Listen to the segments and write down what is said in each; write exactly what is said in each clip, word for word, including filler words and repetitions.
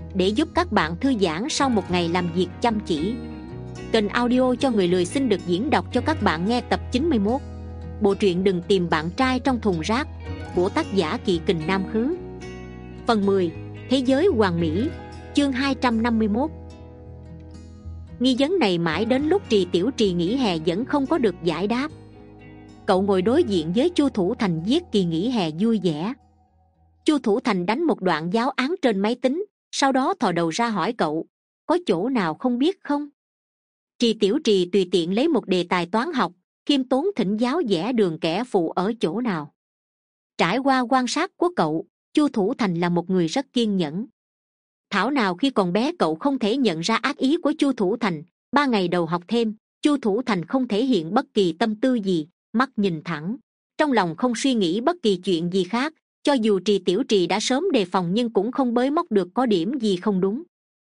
để giúp các bạn thư giãn sau một ngày làm việc chăm chỉ. Kênh audio cho người lười xin được diễn đọc cho các bạn nghe tập chín mươi mốt. Bộ truyện Đừng tìm bạn trai trong thùng rác của tác giả Kỵ Kình Nam Khứ. Phần mười. Thế giới hoàn mỹ. Chương hai trăm năm mươi mốt. Nghi vấn này mãi đến lúc Trì Tiểu Trì nghỉ hè vẫn không có được giải đáp. Cậu ngồi đối diện với Chu Thủ Thành viết kỳ nghỉ hè vui vẻ. Chu Thủ Thành đánh một đoạn giáo án trên máy tính, sau đó thò đầu ra hỏi cậu, có chỗ nào không biết không? Trì Tiểu Trì tùy tiện lấy một đề tài toán học, khiêm tốn thỉnh giáo vẽ đường kẻ phụ ở chỗ nào. Trải qua quan sát của cậu, Chu Thủ Thành là một người rất kiên nhẫn. Thảo nào khi còn bé cậu không thể nhận ra ác ý của Chu Thủ Thành. Ba ngày đầu học thêm, Chu Thủ Thành không thể hiện bất kỳ tâm tư gì, mắt nhìn thẳng, trong lòng không suy nghĩ bất kỳ chuyện gì khác. Cho dù Trì Tiểu Trì đã sớm đề phòng nhưng cũng không bới móc được có điểm gì không đúng.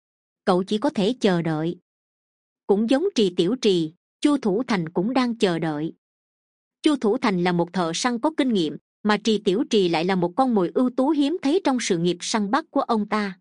Cậu chỉ có thể chờ đợi. Cũng giống Trì Tiểu Trì, Chu Thủ Thành cũng đang chờ đợi. Chu Thủ Thành là một thợ săn có kinh nghiệm, mà Trì Tiểu Trì lại là một con mồi ưu tú hiếm thấy trong sự nghiệp săn bắt của ông ta.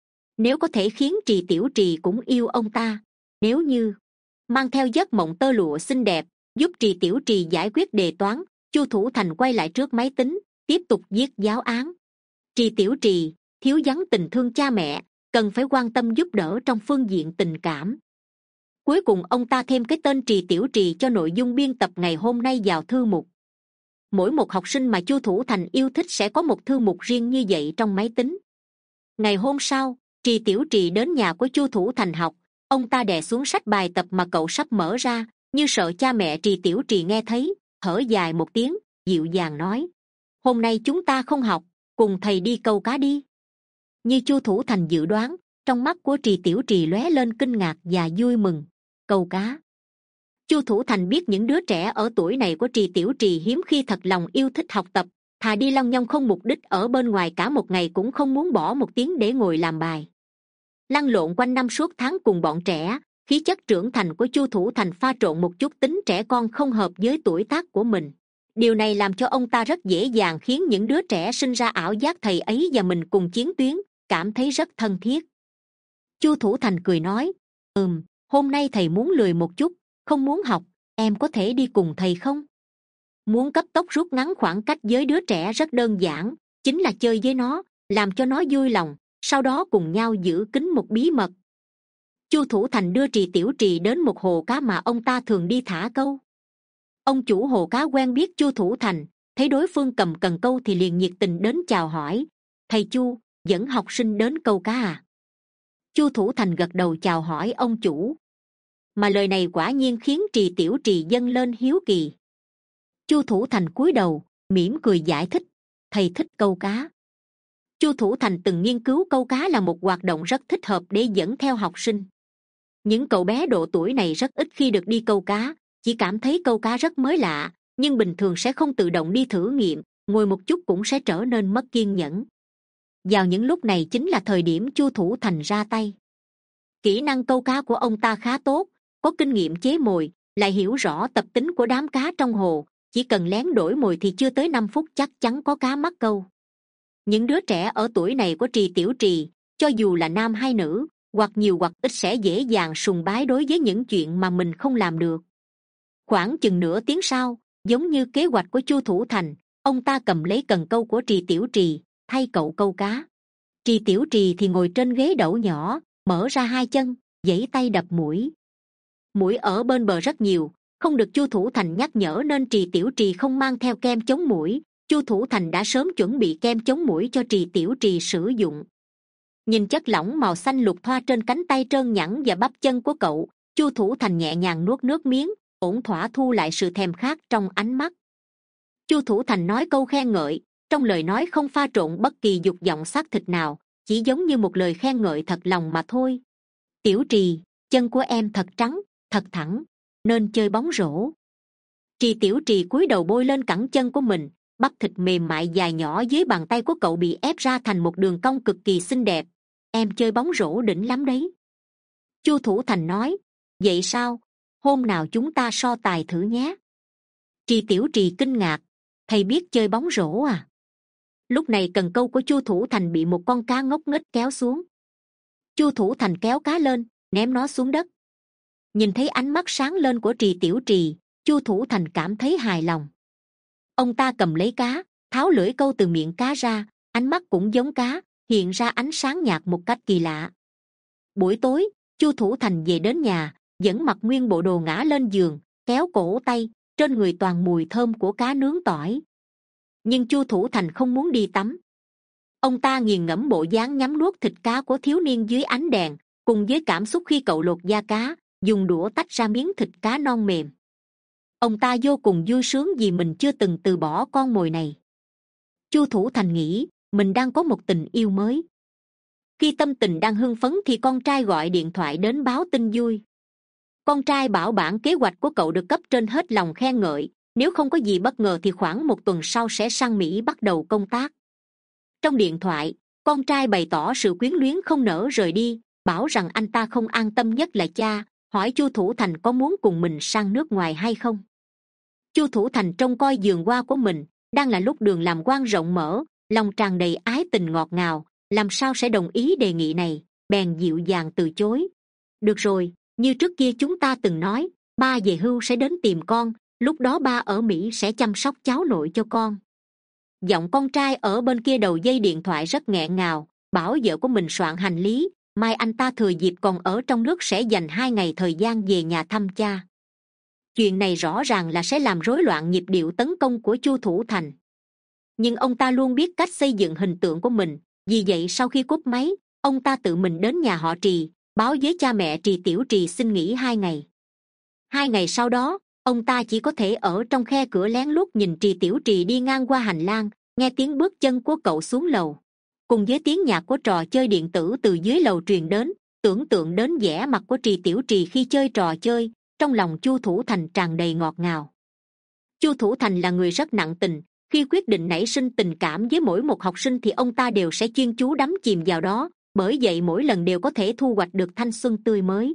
Nếu có thể khiến Trì Tiểu Trì cũng yêu ông ta, nếu như mang theo giấc mộng tơ lụa xinh đẹp, giúp Trì Tiểu Trì giải quyết đề toán, Chu Thủ Thành quay lại trước máy tính, tiếp tục viết giáo án. Trì Tiểu Trì thiếu vắng tình thương cha mẹ, cần phải quan tâm giúp đỡ trong phương diện tình cảm. Cuối cùng ông ta thêm cái tên Trì Tiểu Trì cho nội dung biên tập ngày hôm nay vào thư mục. Mỗi một học sinh mà Chu Thủ Thành yêu thích sẽ có một thư mục riêng như vậy trong máy tính. Ngày hôm sau, Trì Tiểu Trì đến nhà của Chu Thủ Thành học. Ông ta đè xuống sách bài tập mà cậu sắp mở ra, như sợ cha mẹ Trì Tiểu Trì nghe thấy, thở dài một tiếng, dịu dàng nói, hôm nay chúng ta không học, cùng thầy đi câu cá đi. Như Chu Thủ Thành dự đoán, trong mắt của Trì Tiểu Trì lóe lên kinh ngạc và vui mừng. Câu cá? Chu Thủ Thành biết những đứa trẻ ở tuổi này của Trì Tiểu Trì hiếm khi thật lòng yêu thích học tập, thà đi lăng nhăng không mục đích ở bên ngoài cả một ngày cũng không muốn bỏ một tiếng để ngồi làm bài. Lăn lộn quanh năm suốt tháng cùng bọn trẻ, khí chất trưởng thành của Chu Thủ Thành pha trộn một chút tính trẻ con không hợp với tuổi tác của mình. Điều này làm cho ông ta rất dễ dàng khiến những đứa trẻ sinh ra ảo giác thầy ấy và mình cùng chiến tuyến, cảm thấy rất thân thiết. Chu Thủ Thành cười nói, ừm, hôm nay thầy muốn lười một chút, không muốn học, em có thể đi cùng thầy không? Muốn cấp tốc rút ngắn khoảng cách với đứa trẻ rất đơn giản, chính là chơi với nó, làm cho nó vui lòng, sau đó cùng nhau giữ kín một bí mật. Chu Thủ Thành đưa Trì Tiểu Trì đến một hồ cá mà ông ta thường đi thả câu. Ông chủ hồ cá quen biết Chu Thủ Thành, thấy đối phương cầm cần câu thì liền nhiệt tình đến chào hỏi, thầy Chu, dẫn học sinh đến câu cá à? Chu Thủ Thành gật đầu chào hỏi ông chủ, mà lời này quả nhiên khiến Trì Tiểu Trì dâng lên hiếu kỳ. Chu Thủ Thành cúi đầu mỉm cười giải thích, thầy thích câu cá. Chu Thủ Thành từng nghiên cứu câu cá là một hoạt động rất thích hợp để dẫn theo học sinh. Những cậu bé độ tuổi này rất ít khi được đi câu cá, chỉ cảm thấy câu cá rất mới lạ, nhưng bình thường sẽ không tự động đi thử nghiệm, ngồi một chút cũng sẽ trở nên mất kiên nhẫn. Vào những lúc này chính là thời điểm Chu Thủ Thành ra tay. Kỹ năng câu cá của ông ta khá tốt, có kinh nghiệm chế mồi, lại hiểu rõ tập tính của đám cá trong hồ, chỉ cần lén đổi mồi thì chưa tới năm phút chắc chắn có cá mắc câu. Những đứa trẻ ở tuổi này của Trì Tiểu Trì, cho dù là nam hay nữ, hoặc nhiều hoặc ít sẽ dễ dàng sùng bái đối với những chuyện mà mình không làm được. Khoảng chừng nửa tiếng sau, giống như kế hoạch của Chu Thủ Thành, ông ta cầm lấy cần câu của Trì Tiểu Trì, thay cậu câu cá. Trì Tiểu Trì thì ngồi trên ghế đẩu nhỏ, mở ra hai chân, giãy tay đập muỗi. Muỗi ở bên bờ rất nhiều, không được Chu Thủ Thành nhắc nhở nên Trì Tiểu Trì không mang theo kem chống muỗi. Chu Thủ Thành đã sớm chuẩn bị kem chống muỗi cho Trì Tiểu Trì sử dụng. Nhìn chất lỏng màu xanh lục thoa trên cánh tay trơn nhẵn và bắp chân của cậu, Chu Thủ Thành nhẹ nhàng nuốt nước miếng, ổn thỏa thu lại sự thèm khát trong ánh mắt. Chu Thủ Thành nói câu khen ngợi, trong lời nói không pha trộn bất kỳ dục vọng xác thịt nào, chỉ giống như một lời khen ngợi thật lòng mà thôi. Tiểu Trì, chân của em thật trắng, thật thẳng, nên chơi bóng rổ. Trì Tiểu Trì cúi đầu bôi lên cẳng chân của mình, bắp thịt mềm mại dài nhỏ dưới bàn tay của cậu bị ép ra thành một đường cong cực kỳ xinh đẹp. Em chơi bóng rổ đỉnh lắm đấy. Chu Thủ Thành nói, vậy sao, hôm nào chúng ta so tài thử nhé. Trì Tiểu Trì kinh ngạc, thầy biết chơi bóng rổ à? Lúc này cần câu của Chu Thủ Thành bị một con cá ngốc nghếch kéo xuống. Chu Thủ Thành kéo cá lên, ném nó xuống đất. Nhìn thấy ánh mắt sáng lên của Trì Tiểu Trì, Chu Thủ Thành cảm thấy hài lòng. Ông ta cầm lấy cá, tháo lưỡi câu từ miệng cá ra, ánh mắt cũng giống cá, hiện ra ánh sáng nhạt một cách kỳ lạ. Buổi tối, Chu Thủ Thành về đến nhà, vẫn mặc nguyên bộ đồ ngã lên giường, kéo cổ tay, trên người toàn mùi thơm của cá nướng tỏi. Nhưng Chu Thủ Thành không muốn đi tắm. Ông ta nghiền ngẫm bộ dáng nhấm nuốt thịt cá của thiếu niên dưới ánh đèn, cùng với cảm xúc khi cậu lột da cá, dùng đũa tách ra miếng thịt cá non mềm. Ông ta vô cùng vui sướng vì mình chưa từng từ bỏ con mồi này. Chu Thủ Thành nghĩ mình đang có một tình yêu mới. Khi tâm tình đang hưng phấn thì con trai gọi điện thoại đến báo tin vui. Con trai bảo bản kế hoạch của cậu được cấp trên hết lòng khen ngợi, nếu không có gì bất ngờ thì khoảng một tuần sau sẽ sang Mỹ bắt đầu công tác. Trong điện thoại, con trai bày tỏ sự quyến luyến không nỡ rời đi, bảo rằng anh ta không an tâm, nhất là cha, hỏi Chu Thủ Thành có muốn cùng mình sang nước ngoài hay không. Chu Thủ Thành trông coi vườn hoa của mình, đang là lúc đường làm quan rộng mở, lòng tràn đầy ái tình ngọt ngào, làm sao sẽ đồng ý đề nghị này, bèn dịu dàng từ chối. Được rồi, như trước kia chúng ta từng nói, ba về hưu sẽ đến tìm con, lúc đó ba ở Mỹ sẽ chăm sóc cháu nội cho con. Giọng con trai ở bên kia đầu dây điện thoại rất nghẹn ngào, bảo vợ của mình soạn hành lý, mai anh ta thừa dịp còn ở trong nước sẽ dành hai ngày thời gian về nhà thăm cha. Chuyện này rõ ràng là sẽ làm rối loạn nhịp điệu tấn công của Chu Thủ Thành. Nhưng ông ta luôn biết cách xây dựng hình tượng của mình, vì vậy sau khi cúp máy, ông ta tự mình đến nhà họ Trì, báo với cha mẹ Trì Tiểu Trì xin nghỉ hai ngày. Hai ngày sau đó, ông ta chỉ có thể ở trong khe cửa lén lút nhìn Trì Tiểu Trì đi ngang qua hành lang, nghe tiếng bước chân của cậu xuống lầu, cùng với tiếng nhạc của trò chơi điện tử từ dưới lầu truyền đến, tưởng tượng đến vẻ mặt của Trì Tiểu Trì khi chơi trò chơi, trong lòng Chu Thủ Thành tràn đầy ngọt ngào. Chu Thủ Thành là người rất nặng tình, khi quyết định nảy sinh tình cảm với mỗi một học sinh thì ông ta đều sẽ chuyên chú đắm chìm vào đó, bởi vậy mỗi lần đều có thể thu hoạch được thanh xuân tươi mới.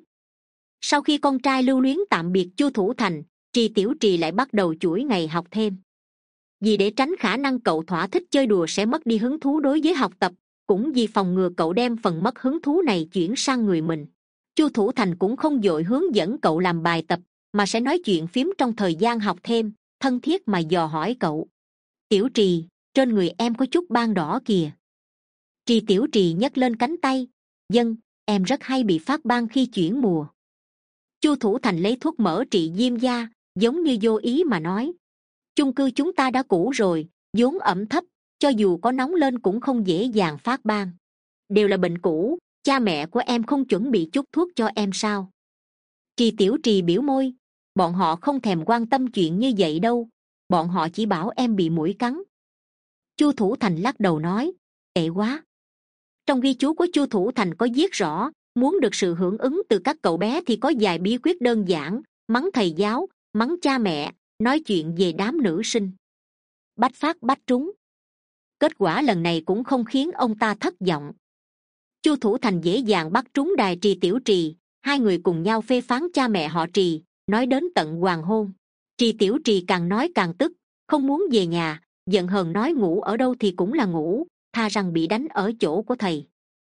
Sau khi con trai lưu luyến tạm biệt Chu Thủ Thành, Trì Tiểu Trì lại bắt đầu chuỗi ngày học thêm. Vì để tránh khả năng cậu thỏa thích chơi đùa sẽ mất đi hứng thú đối với học tập, cũng vì phòng ngừa cậu đem phần mất hứng thú này chuyển sang người mình, Chu Thủ Thành cũng không vội hướng dẫn cậu làm bài tập, mà sẽ nói chuyện phím trong thời gian học thêm, thân thiết mà dò hỏi cậu. Tiểu Trì, trên người em có chút ban đỏ kìa. Trì Tiểu Trì nhấc lên cánh tay. Vâng, em rất hay bị phát ban khi chuyển mùa. Chu Thủ Thành lấy thuốc mỡ trị viêm da, giống như vô ý mà nói. Chung cư chúng ta đã cũ rồi, vốn ẩm thấp, cho dù có nóng lên cũng không dễ dàng phát ban. Đều là bệnh cũ, cha mẹ của em không chuẩn bị chút thuốc cho em sao? Trì Tiểu Trì biểu môi. Bọn họ không thèm quan tâm chuyện như vậy đâu, bọn họ chỉ bảo em bị muỗi cắn. Chu Thủ Thành lắc đầu nói, tệ quá. Trong ghi chú của Chu Thủ Thành có viết rõ, muốn được sự hưởng ứng từ các cậu bé thì có vài bí quyết đơn giản: mắng thầy giáo, mắng cha mẹ, nói chuyện về đám nữ sinh. Bách phát bách trúng. Kết quả lần này cũng không khiến ông ta thất vọng. Chu Thủ Thành dễ dàng bắt trúng đài Trì Tiểu Trì, hai người cùng nhau phê phán cha mẹ họ Trì, nói đến tận hoàng hôn. Trì Tiểu Trì càng nói càng tức, không muốn về nhà, giận hờn nói ngủ ở đâu thì cũng là ngủ, tha rằng bị đánh ở chỗ của thầy.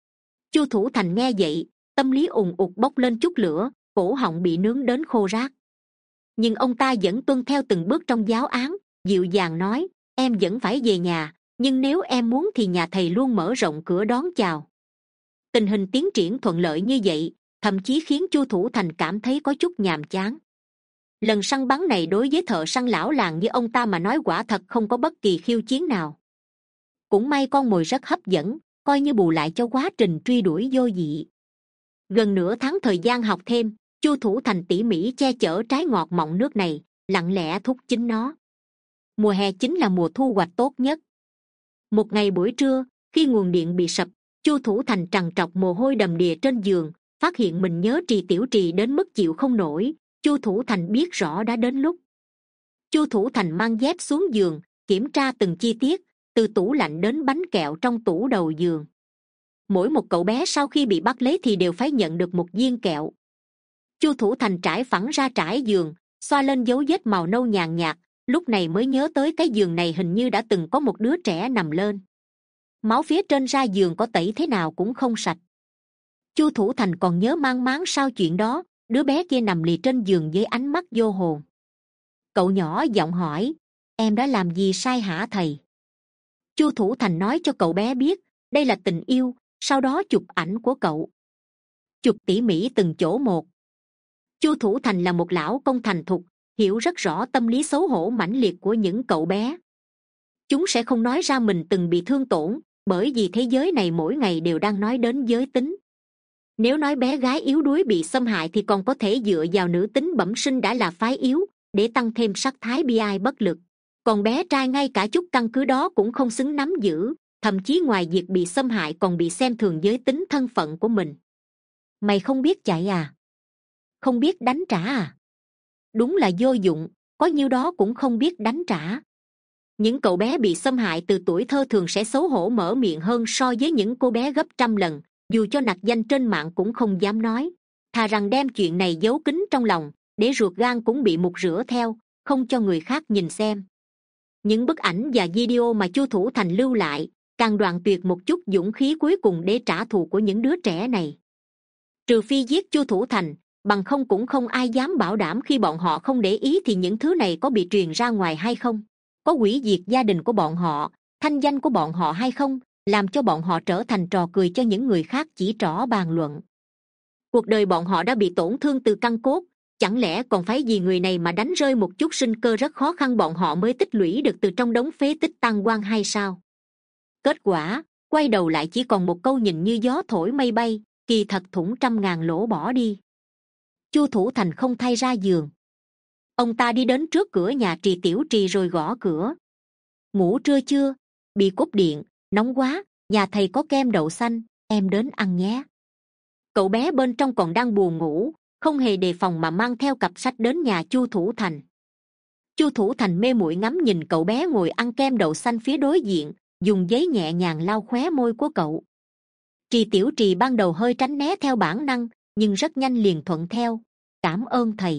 Chu Thủ Thành nghe vậy, tâm lý ùn ụt bốc lên chút lửa, cổ họng bị nướng đến khô rát. Nhưng ông ta vẫn tuân theo từng bước trong giáo án, dịu dàng nói, em vẫn phải về nhà, nhưng nếu em muốn thì nhà thầy luôn mở rộng cửa đón chào. Tình hình tiến triển thuận lợi như vậy, thậm chí khiến Chu Thủ Thành cảm thấy có chút nhàm chán. Lần săn bắn này đối với thợ săn lão làng như ông ta mà nói quả thật không có bất kỳ khiêu chiến nào. Cũng may con mồi rất hấp dẫn, coi như bù lại cho quá trình truy đuổi vô vị. Gần nửa tháng thời gian học thêm, Chu Thủ Thành tỉ mỉ che chở trái ngọt mọng nước này, lặng lẽ thúc chín nó. Mùa hè chính là mùa thu hoạch tốt nhất. Một ngày buổi trưa, khi nguồn điện bị sập, Chu Thủ Thành trằn trọc mồ hôi đầm đìa trên giường, phát hiện mình nhớ Trì Tiểu Trì đến mức chịu không nổi. Chu Thủ Thành biết rõ đã đến lúc. Chu Thủ Thành mang dép xuống giường, kiểm tra từng chi tiết, từ tủ lạnh đến bánh kẹo trong tủ đầu giường. Mỗi một cậu bé sau khi bị bắt lấy thì đều phải nhận được một viên kẹo. Chu Thủ Thành trải phẳng ra trải giường, xoa lên dấu vết màu nâu nhàn nhạt, lúc này mới nhớ tới cái giường này hình như đã từng có một đứa trẻ nằm lên. Máu phía trên ra giường có tẩy thế nào cũng không sạch. Chu Thủ Thành còn nhớ mang máng sau chuyện đó. Đứa bé kia nằm lì trên giường với ánh mắt vô hồn. Cậu nhỏ giọng hỏi, em đã làm gì sai hả thầy? Chu Thủ Thành nói cho cậu bé biết đây là tình yêu, sau đó chụp ảnh của cậu, chụp tỉ mỉ từng chỗ một. Chu Thủ Thành là một lão công thành thục, hiểu rất rõ tâm lý xấu hổ mãnh liệt của những cậu bé. Chúng sẽ không nói ra mình từng bị thương tổn, bởi vì thế giới này mỗi ngày đều đang nói đến giới tính. Nếu nói bé gái yếu đuối bị xâm hại thì còn có thể dựa vào nữ tính bẩm sinh đã là phái yếu, để tăng thêm sắc thái bi ai bất lực. Còn bé trai ngay cả chút căn cứ đó cũng không xứng nắm giữ, thậm chí ngoài việc bị xâm hại còn bị xem thường giới tính thân phận của mình. Mày không biết chạy à? Không biết đánh trả à? Đúng là vô dụng, có nhiêu đó cũng không biết đánh trả. Những cậu bé bị xâm hại từ tuổi thơ thường sẽ xấu hổ mở miệng hơn so với những cô bé gấp trăm lần, dù cho nặc danh trên mạng cũng không dám nói. Thà rằng đem chuyện này giấu kín trong lòng, để ruột gan cũng bị mục rửa theo, không cho người khác nhìn xem. Những bức ảnh và video mà Chu Thủ Thành lưu lại càng đoạn tuyệt một chút dũng khí cuối cùng để trả thù của những đứa trẻ này. Trừ phi giết Chu Thủ Thành, bằng không cũng không ai dám bảo đảm khi bọn họ không để ý thì những thứ này có bị truyền ra ngoài hay không, có hủy diệt gia đình của bọn họ, thanh danh của bọn họ hay không, làm cho bọn họ trở thành trò cười cho những người khác chỉ trỏ bàn luận. Cuộc đời bọn họ đã bị tổn thương từ căn cốt, chẳng lẽ còn phải vì người này mà đánh rơi một chút sinh cơ rất khó khăn bọn họ mới tích lũy được từ trong đống phế tích tan quang hay sao? Kết quả quay đầu lại chỉ còn một câu nhìn như gió thổi mây bay, kỳ thật thủng trăm ngàn lỗ bỏ đi. Chu Thủ Thành không thay ra giường. Ông ta đi đến trước cửa nhà Trì Tiểu Trì rồi gõ cửa. Ngủ trưa chưa? Bị cúp điện, nóng quá, nhà thầy có kem đậu xanh, em đến ăn nhé. Cậu bé bên trong còn đang buồn ngủ, không hề đề phòng mà mang theo cặp sách đến nhà Chu Thủ Thành. Chu Thủ Thành mê muội ngắm nhìn cậu bé ngồi ăn kem đậu xanh phía đối diện, dùng giấy nhẹ nhàng lau khóe môi của cậu. Trì Tiểu Trì ban đầu hơi tránh né theo bản năng, nhưng rất nhanh liền thuận theo. Cảm ơn thầy.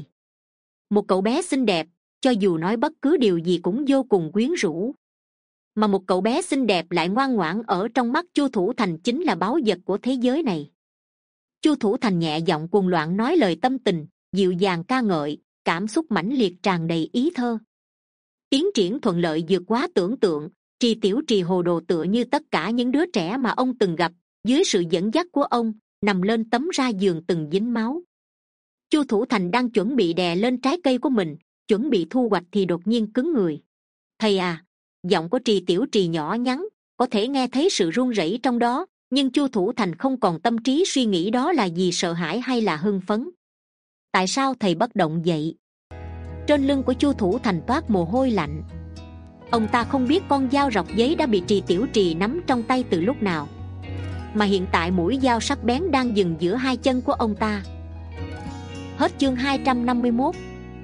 Một cậu bé xinh đẹp, cho dù nói bất cứ điều gì cũng vô cùng quyến rũ. Mà một cậu bé xinh đẹp lại ngoan ngoãn ở trong mắt Chu Thủ Thành chính là báu vật của thế giới này. Chu Thủ Thành nhẹ giọng cuồng loạn nói lời tâm tình, dịu dàng ca ngợi, cảm xúc mãnh liệt tràn đầy ý thơ. Tiến triển thuận lợi vượt quá tưởng tượng. Trì Tiểu Trì hồ đồ tựa như tất cả những đứa trẻ mà ông từng gặp, dưới sự dẫn dắt của ông, nằm lên tấm ra giường từng dính máu. Chu Thủ Thành đang chuẩn bị đè lên trái cây của mình, chuẩn bị thu hoạch thì đột nhiên cứng người. Thầy à! Giọng của Trì Tiểu Trì nhỏ nhắn, có thể nghe thấy sự run rẩy trong đó, nhưng Chu Thủ Thành không còn tâm trí suy nghĩ đó là gì sợ hãi hay là hưng phấn. Tại sao thầy bất động vậy? Trên lưng của Chu Thủ Thành toát mồ hôi lạnh. Ông ta không biết con dao rọc giấy đã bị Trì Tiểu Trì nắm trong tay từ lúc nào, mà hiện tại mũi dao sắc bén đang dừng giữa hai chân của ông ta. Hết chương hai trăm năm mươi mốt.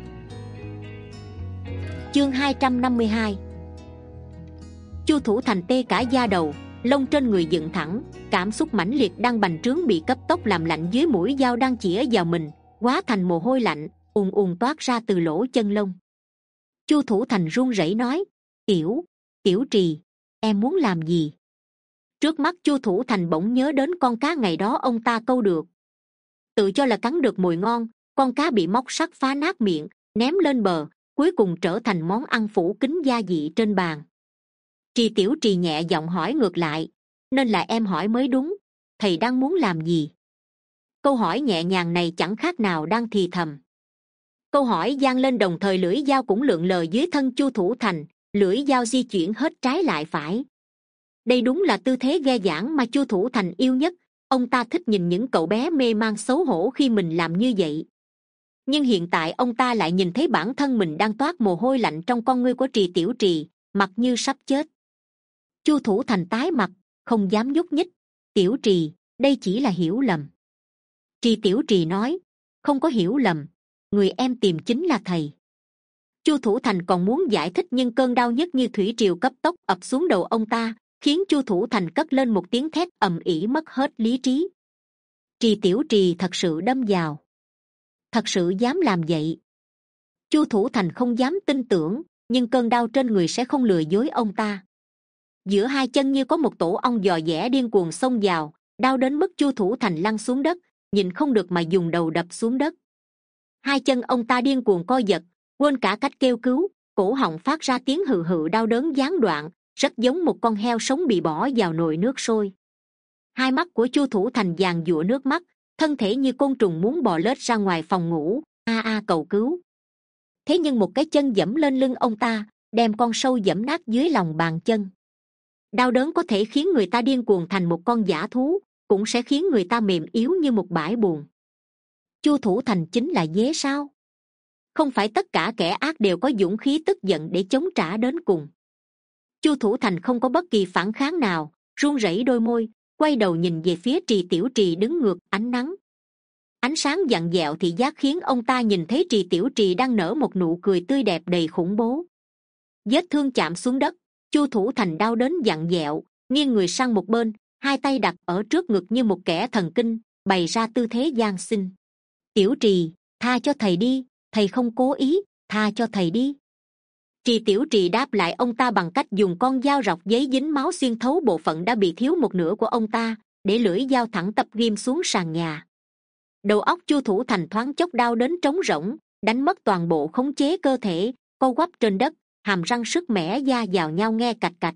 Chương hai trăm năm mươi hai. Chu Thủ Thành tê cả da đầu, lông trên người dựng thẳng, cảm xúc mãnh liệt đang bành trướng bị cấp tốc làm lạnh dưới mũi dao đang chĩa vào mình, hóa thành mồ hôi lạnh ùn ùn toát ra từ lỗ chân lông. Chu Thủ Thành run rẩy nói, Tiểu, Tiểu Trì, em muốn làm gì? Trước mắt Chu Thủ Thành bỗng nhớ đến con cá ngày đó ông ta câu được. Tự cho là cắn được mồi ngon, con cá bị móc sắt phá nát miệng, ném lên bờ, cuối cùng trở thành món ăn phủ kín gia vị trên bàn. Trì Tiểu Trì nhẹ giọng hỏi ngược lại, nên là em hỏi mới đúng, thầy đang muốn làm gì? Câu hỏi nhẹ nhàng này chẳng khác nào đang thì thầm. Câu hỏi vang lên đồng thời lưỡi dao cũng lượn lờ dưới thân Chu Thủ Thành, lưỡi dao di chuyển hết trái lại phải. Đây đúng là tư thế ghe giảng mà Chu Thủ Thành yêu nhất. Ông ta thích nhìn những cậu bé mê man xấu hổ khi mình làm như vậy. Nhưng hiện tại ông ta lại nhìn thấy bản thân mình đang toát mồ hôi lạnh trong con ngươi của Trì Tiểu Trì, mặt như sắp chết. Chu Thủ Thành tái mặt, không dám nhúc nhích. Tiểu Trì, đây chỉ là hiểu lầm. Trì Tiểu Trì nói, không có hiểu lầm, người em tìm chính là thầy. Chu Thủ Thành còn muốn giải thích nhưng cơn đau nhức như thủy triều cấp tốc ập xuống đầu ông ta, khiến Chu Thủ Thành cất lên một tiếng thét ầm ĩ mất hết lý trí. Trì Tiểu Trì thật sự đâm vào, thật sự dám làm vậy. Chu Thủ Thành không dám tin tưởng, nhưng cơn đau trên người sẽ không lừa dối ông ta. Giữa hai chân như có một tổ ong dò dẻ điên cuồng xông vào, đau đến mức Chu Thủ Thành lăn xuống đất, nhìn không được mà dùng đầu đập xuống đất. Hai chân ông ta điên cuồng co giật, quên cả cách kêu cứu, cổ họng phát ra tiếng hừ hừ đau đớn gián đoạn, rất giống một con heo sống bị bỏ vào nồi nước sôi. Hai mắt của Chu Thủ Thành giàn giụa nước mắt, thân thể như côn trùng muốn bò lết ra ngoài phòng ngủ, a a cầu cứu. Thế nhưng một cái chân giẫm lên lưng ông ta, đem con sâu giẫm nát dưới lòng bàn chân. Đau đớn có thể khiến người ta điên cuồng thành một con dã thú, cũng sẽ khiến người ta mềm yếu như một bãi bùn. Chu Thủ Thành chính là dế sao? Không phải tất cả kẻ ác đều có dũng khí tức giận để chống trả đến cùng. Chu Thủ Thành không có bất kỳ phản kháng nào, run rẩy đôi môi, quay đầu nhìn về phía Trì Tiểu Trì đứng ngược ánh nắng. Ánh sáng vặn vẹo thị giác khiến ông ta nhìn thấy Trì Tiểu Trì đang nở một nụ cười tươi đẹp đầy khủng bố. Vết thương chạm xuống đất, Chu Thủ Thành đau đến vặn vẹo, nghiêng người sang một bên, hai tay đặt ở trước ngực như một kẻ thần kinh, bày ra tư thế van xin. Tiểu Trì, tha cho thầy đi, thầy không cố ý, tha cho thầy đi. Trì Tiểu Trì đáp lại ông ta bằng cách dùng con dao rọc giấy dính máu xuyên thấu bộ phận đã bị thiếu một nửa của ông ta, để lưỡi dao thẳng tắp ghim xuống sàn nhà. Đầu óc Chu Thủ Thành thoáng chốc đau đến trống rỗng, đánh mất toàn bộ khống chế cơ thể, co quắp trên đất, hàm răng sứt mẻ da vào nhau nghe cạch cạch.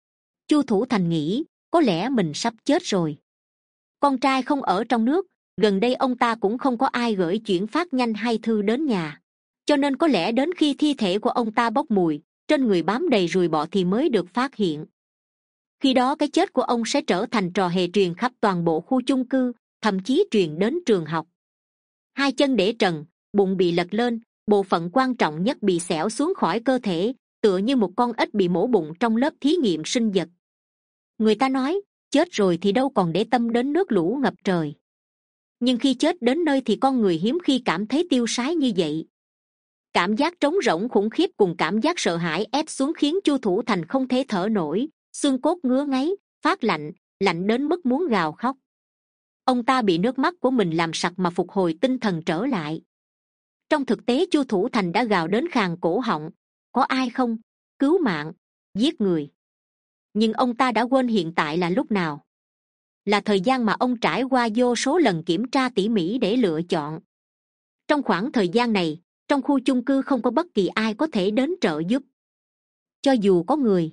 Chu Thủ Thành nghĩ, có lẽ mình sắp chết rồi. Con trai không ở trong nước, gần đây ông ta cũng không có ai gửi chuyển phát nhanh hay thư đến nhà, cho nên có lẽ đến khi thi thể của ông ta bốc mùi, trên người bám đầy ruồi bọ thì mới được phát hiện. Khi đó cái chết của ông sẽ trở thành trò hề truyền khắp toàn bộ khu chung cư, thậm chí truyền đến trường học. Hai chân để trần, bụng bị lật lên, bộ phận quan trọng nhất bị xẻo xuống khỏi cơ thể, tựa như một con ếch bị mổ bụng trong lớp thí nghiệm sinh vật. Người ta nói, chết rồi thì đâu còn để tâm đến nước lũ ngập trời. Nhưng khi chết đến nơi thì con người hiếm khi cảm thấy tiêu sái như vậy. Cảm giác trống rỗng khủng khiếp cùng cảm giác sợ hãi ép xuống khiến Chu Thủ Thành không thể thở nổi, xương cốt ngứa ngáy, phát lạnh, lạnh đến mức muốn gào khóc. Ông ta bị nước mắt của mình làm sặc mà phục hồi tinh thần trở lại. Trong thực tế Chu Thủ Thành đã gào đến khàn cổ họng, có ai không? Cứu mạng, giết người. Nhưng ông ta đã quên hiện tại là lúc nào. Là thời gian mà ông trải qua vô số lần kiểm tra tỉ mỉ để lựa chọn. Trong khoảng thời gian này, trong khu chung cư không có bất kỳ ai có thể đến trợ giúp. Cho dù có người.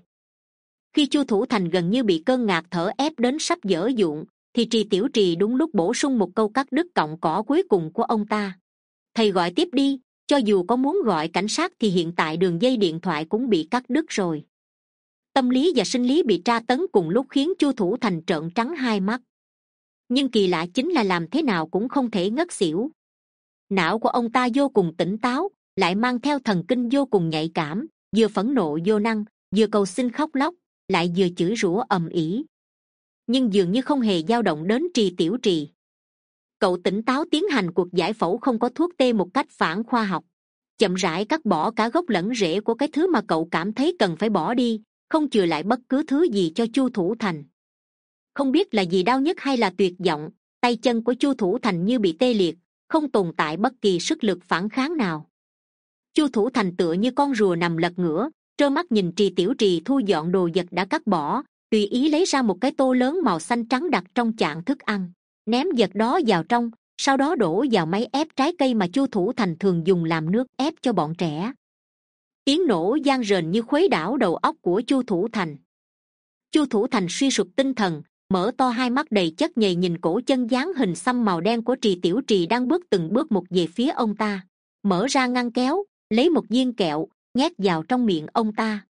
Khi Chu Thủ Thành gần như bị cơn ngạt thở ép đến sắp dở dụn, thì Trì Tiểu Trì đúng lúc bổ sung một câu cắt đứt cọng cỏ cuối cùng của ông ta. Thầy gọi tiếp đi, cho dù có muốn gọi cảnh sát thì hiện tại đường dây điện thoại cũng bị cắt đứt rồi. Tâm lý và sinh lý bị tra tấn cùng lúc khiến Chu Thủ Thành trợn trắng hai mắt. Nhưng kỳ lạ chính là làm thế nào cũng không thể ngất xỉu. Não của ông ta vô cùng tỉnh táo, lại mang theo thần kinh vô cùng nhạy cảm, vừa phẫn nộ vô năng, vừa cầu xin khóc lóc, lại vừa chửi rủa ầm ĩ. Nhưng dường như không hề dao động đến Trì Tiểu Trì. Cậu tỉnh táo tiến hành cuộc giải phẫu không có thuốc tê một cách phản khoa học, chậm rãi cắt bỏ cả gốc lẫn rễ của cái thứ mà cậu cảm thấy cần phải bỏ đi, không chừa lại bất cứ thứ gì cho Chu Thủ Thành. Không biết là gì đau nhất hay là tuyệt vọng, tay chân của Chu Thủ Thành như bị tê liệt, không tồn tại bất kỳ sức lực phản kháng nào. Chu Thủ Thành tựa như con rùa nằm lật ngửa, trơ mắt nhìn Trì Tiểu Trì thu dọn đồ vật đã cắt bỏ, tùy ý lấy ra một cái tô lớn màu xanh trắng đặt trong chạn thức ăn, ném vật đó vào trong, sau đó đổ vào máy ép trái cây mà Chu Thủ Thành thường dùng làm nước ép cho bọn trẻ. Tiếng nổ vang rền như khuấy đảo đầu óc của Chu Thủ Thành. Chu Thủ Thành suy sụp tinh thần, mở to hai mắt đầy chất nhầy nhìn cổ chân dáng hình xăm màu đen của Trì Tiểu Trì đang bước từng bước một về phía ông ta, mở ra ngăn kéo, lấy một viên kẹo, nhét vào trong miệng ông ta.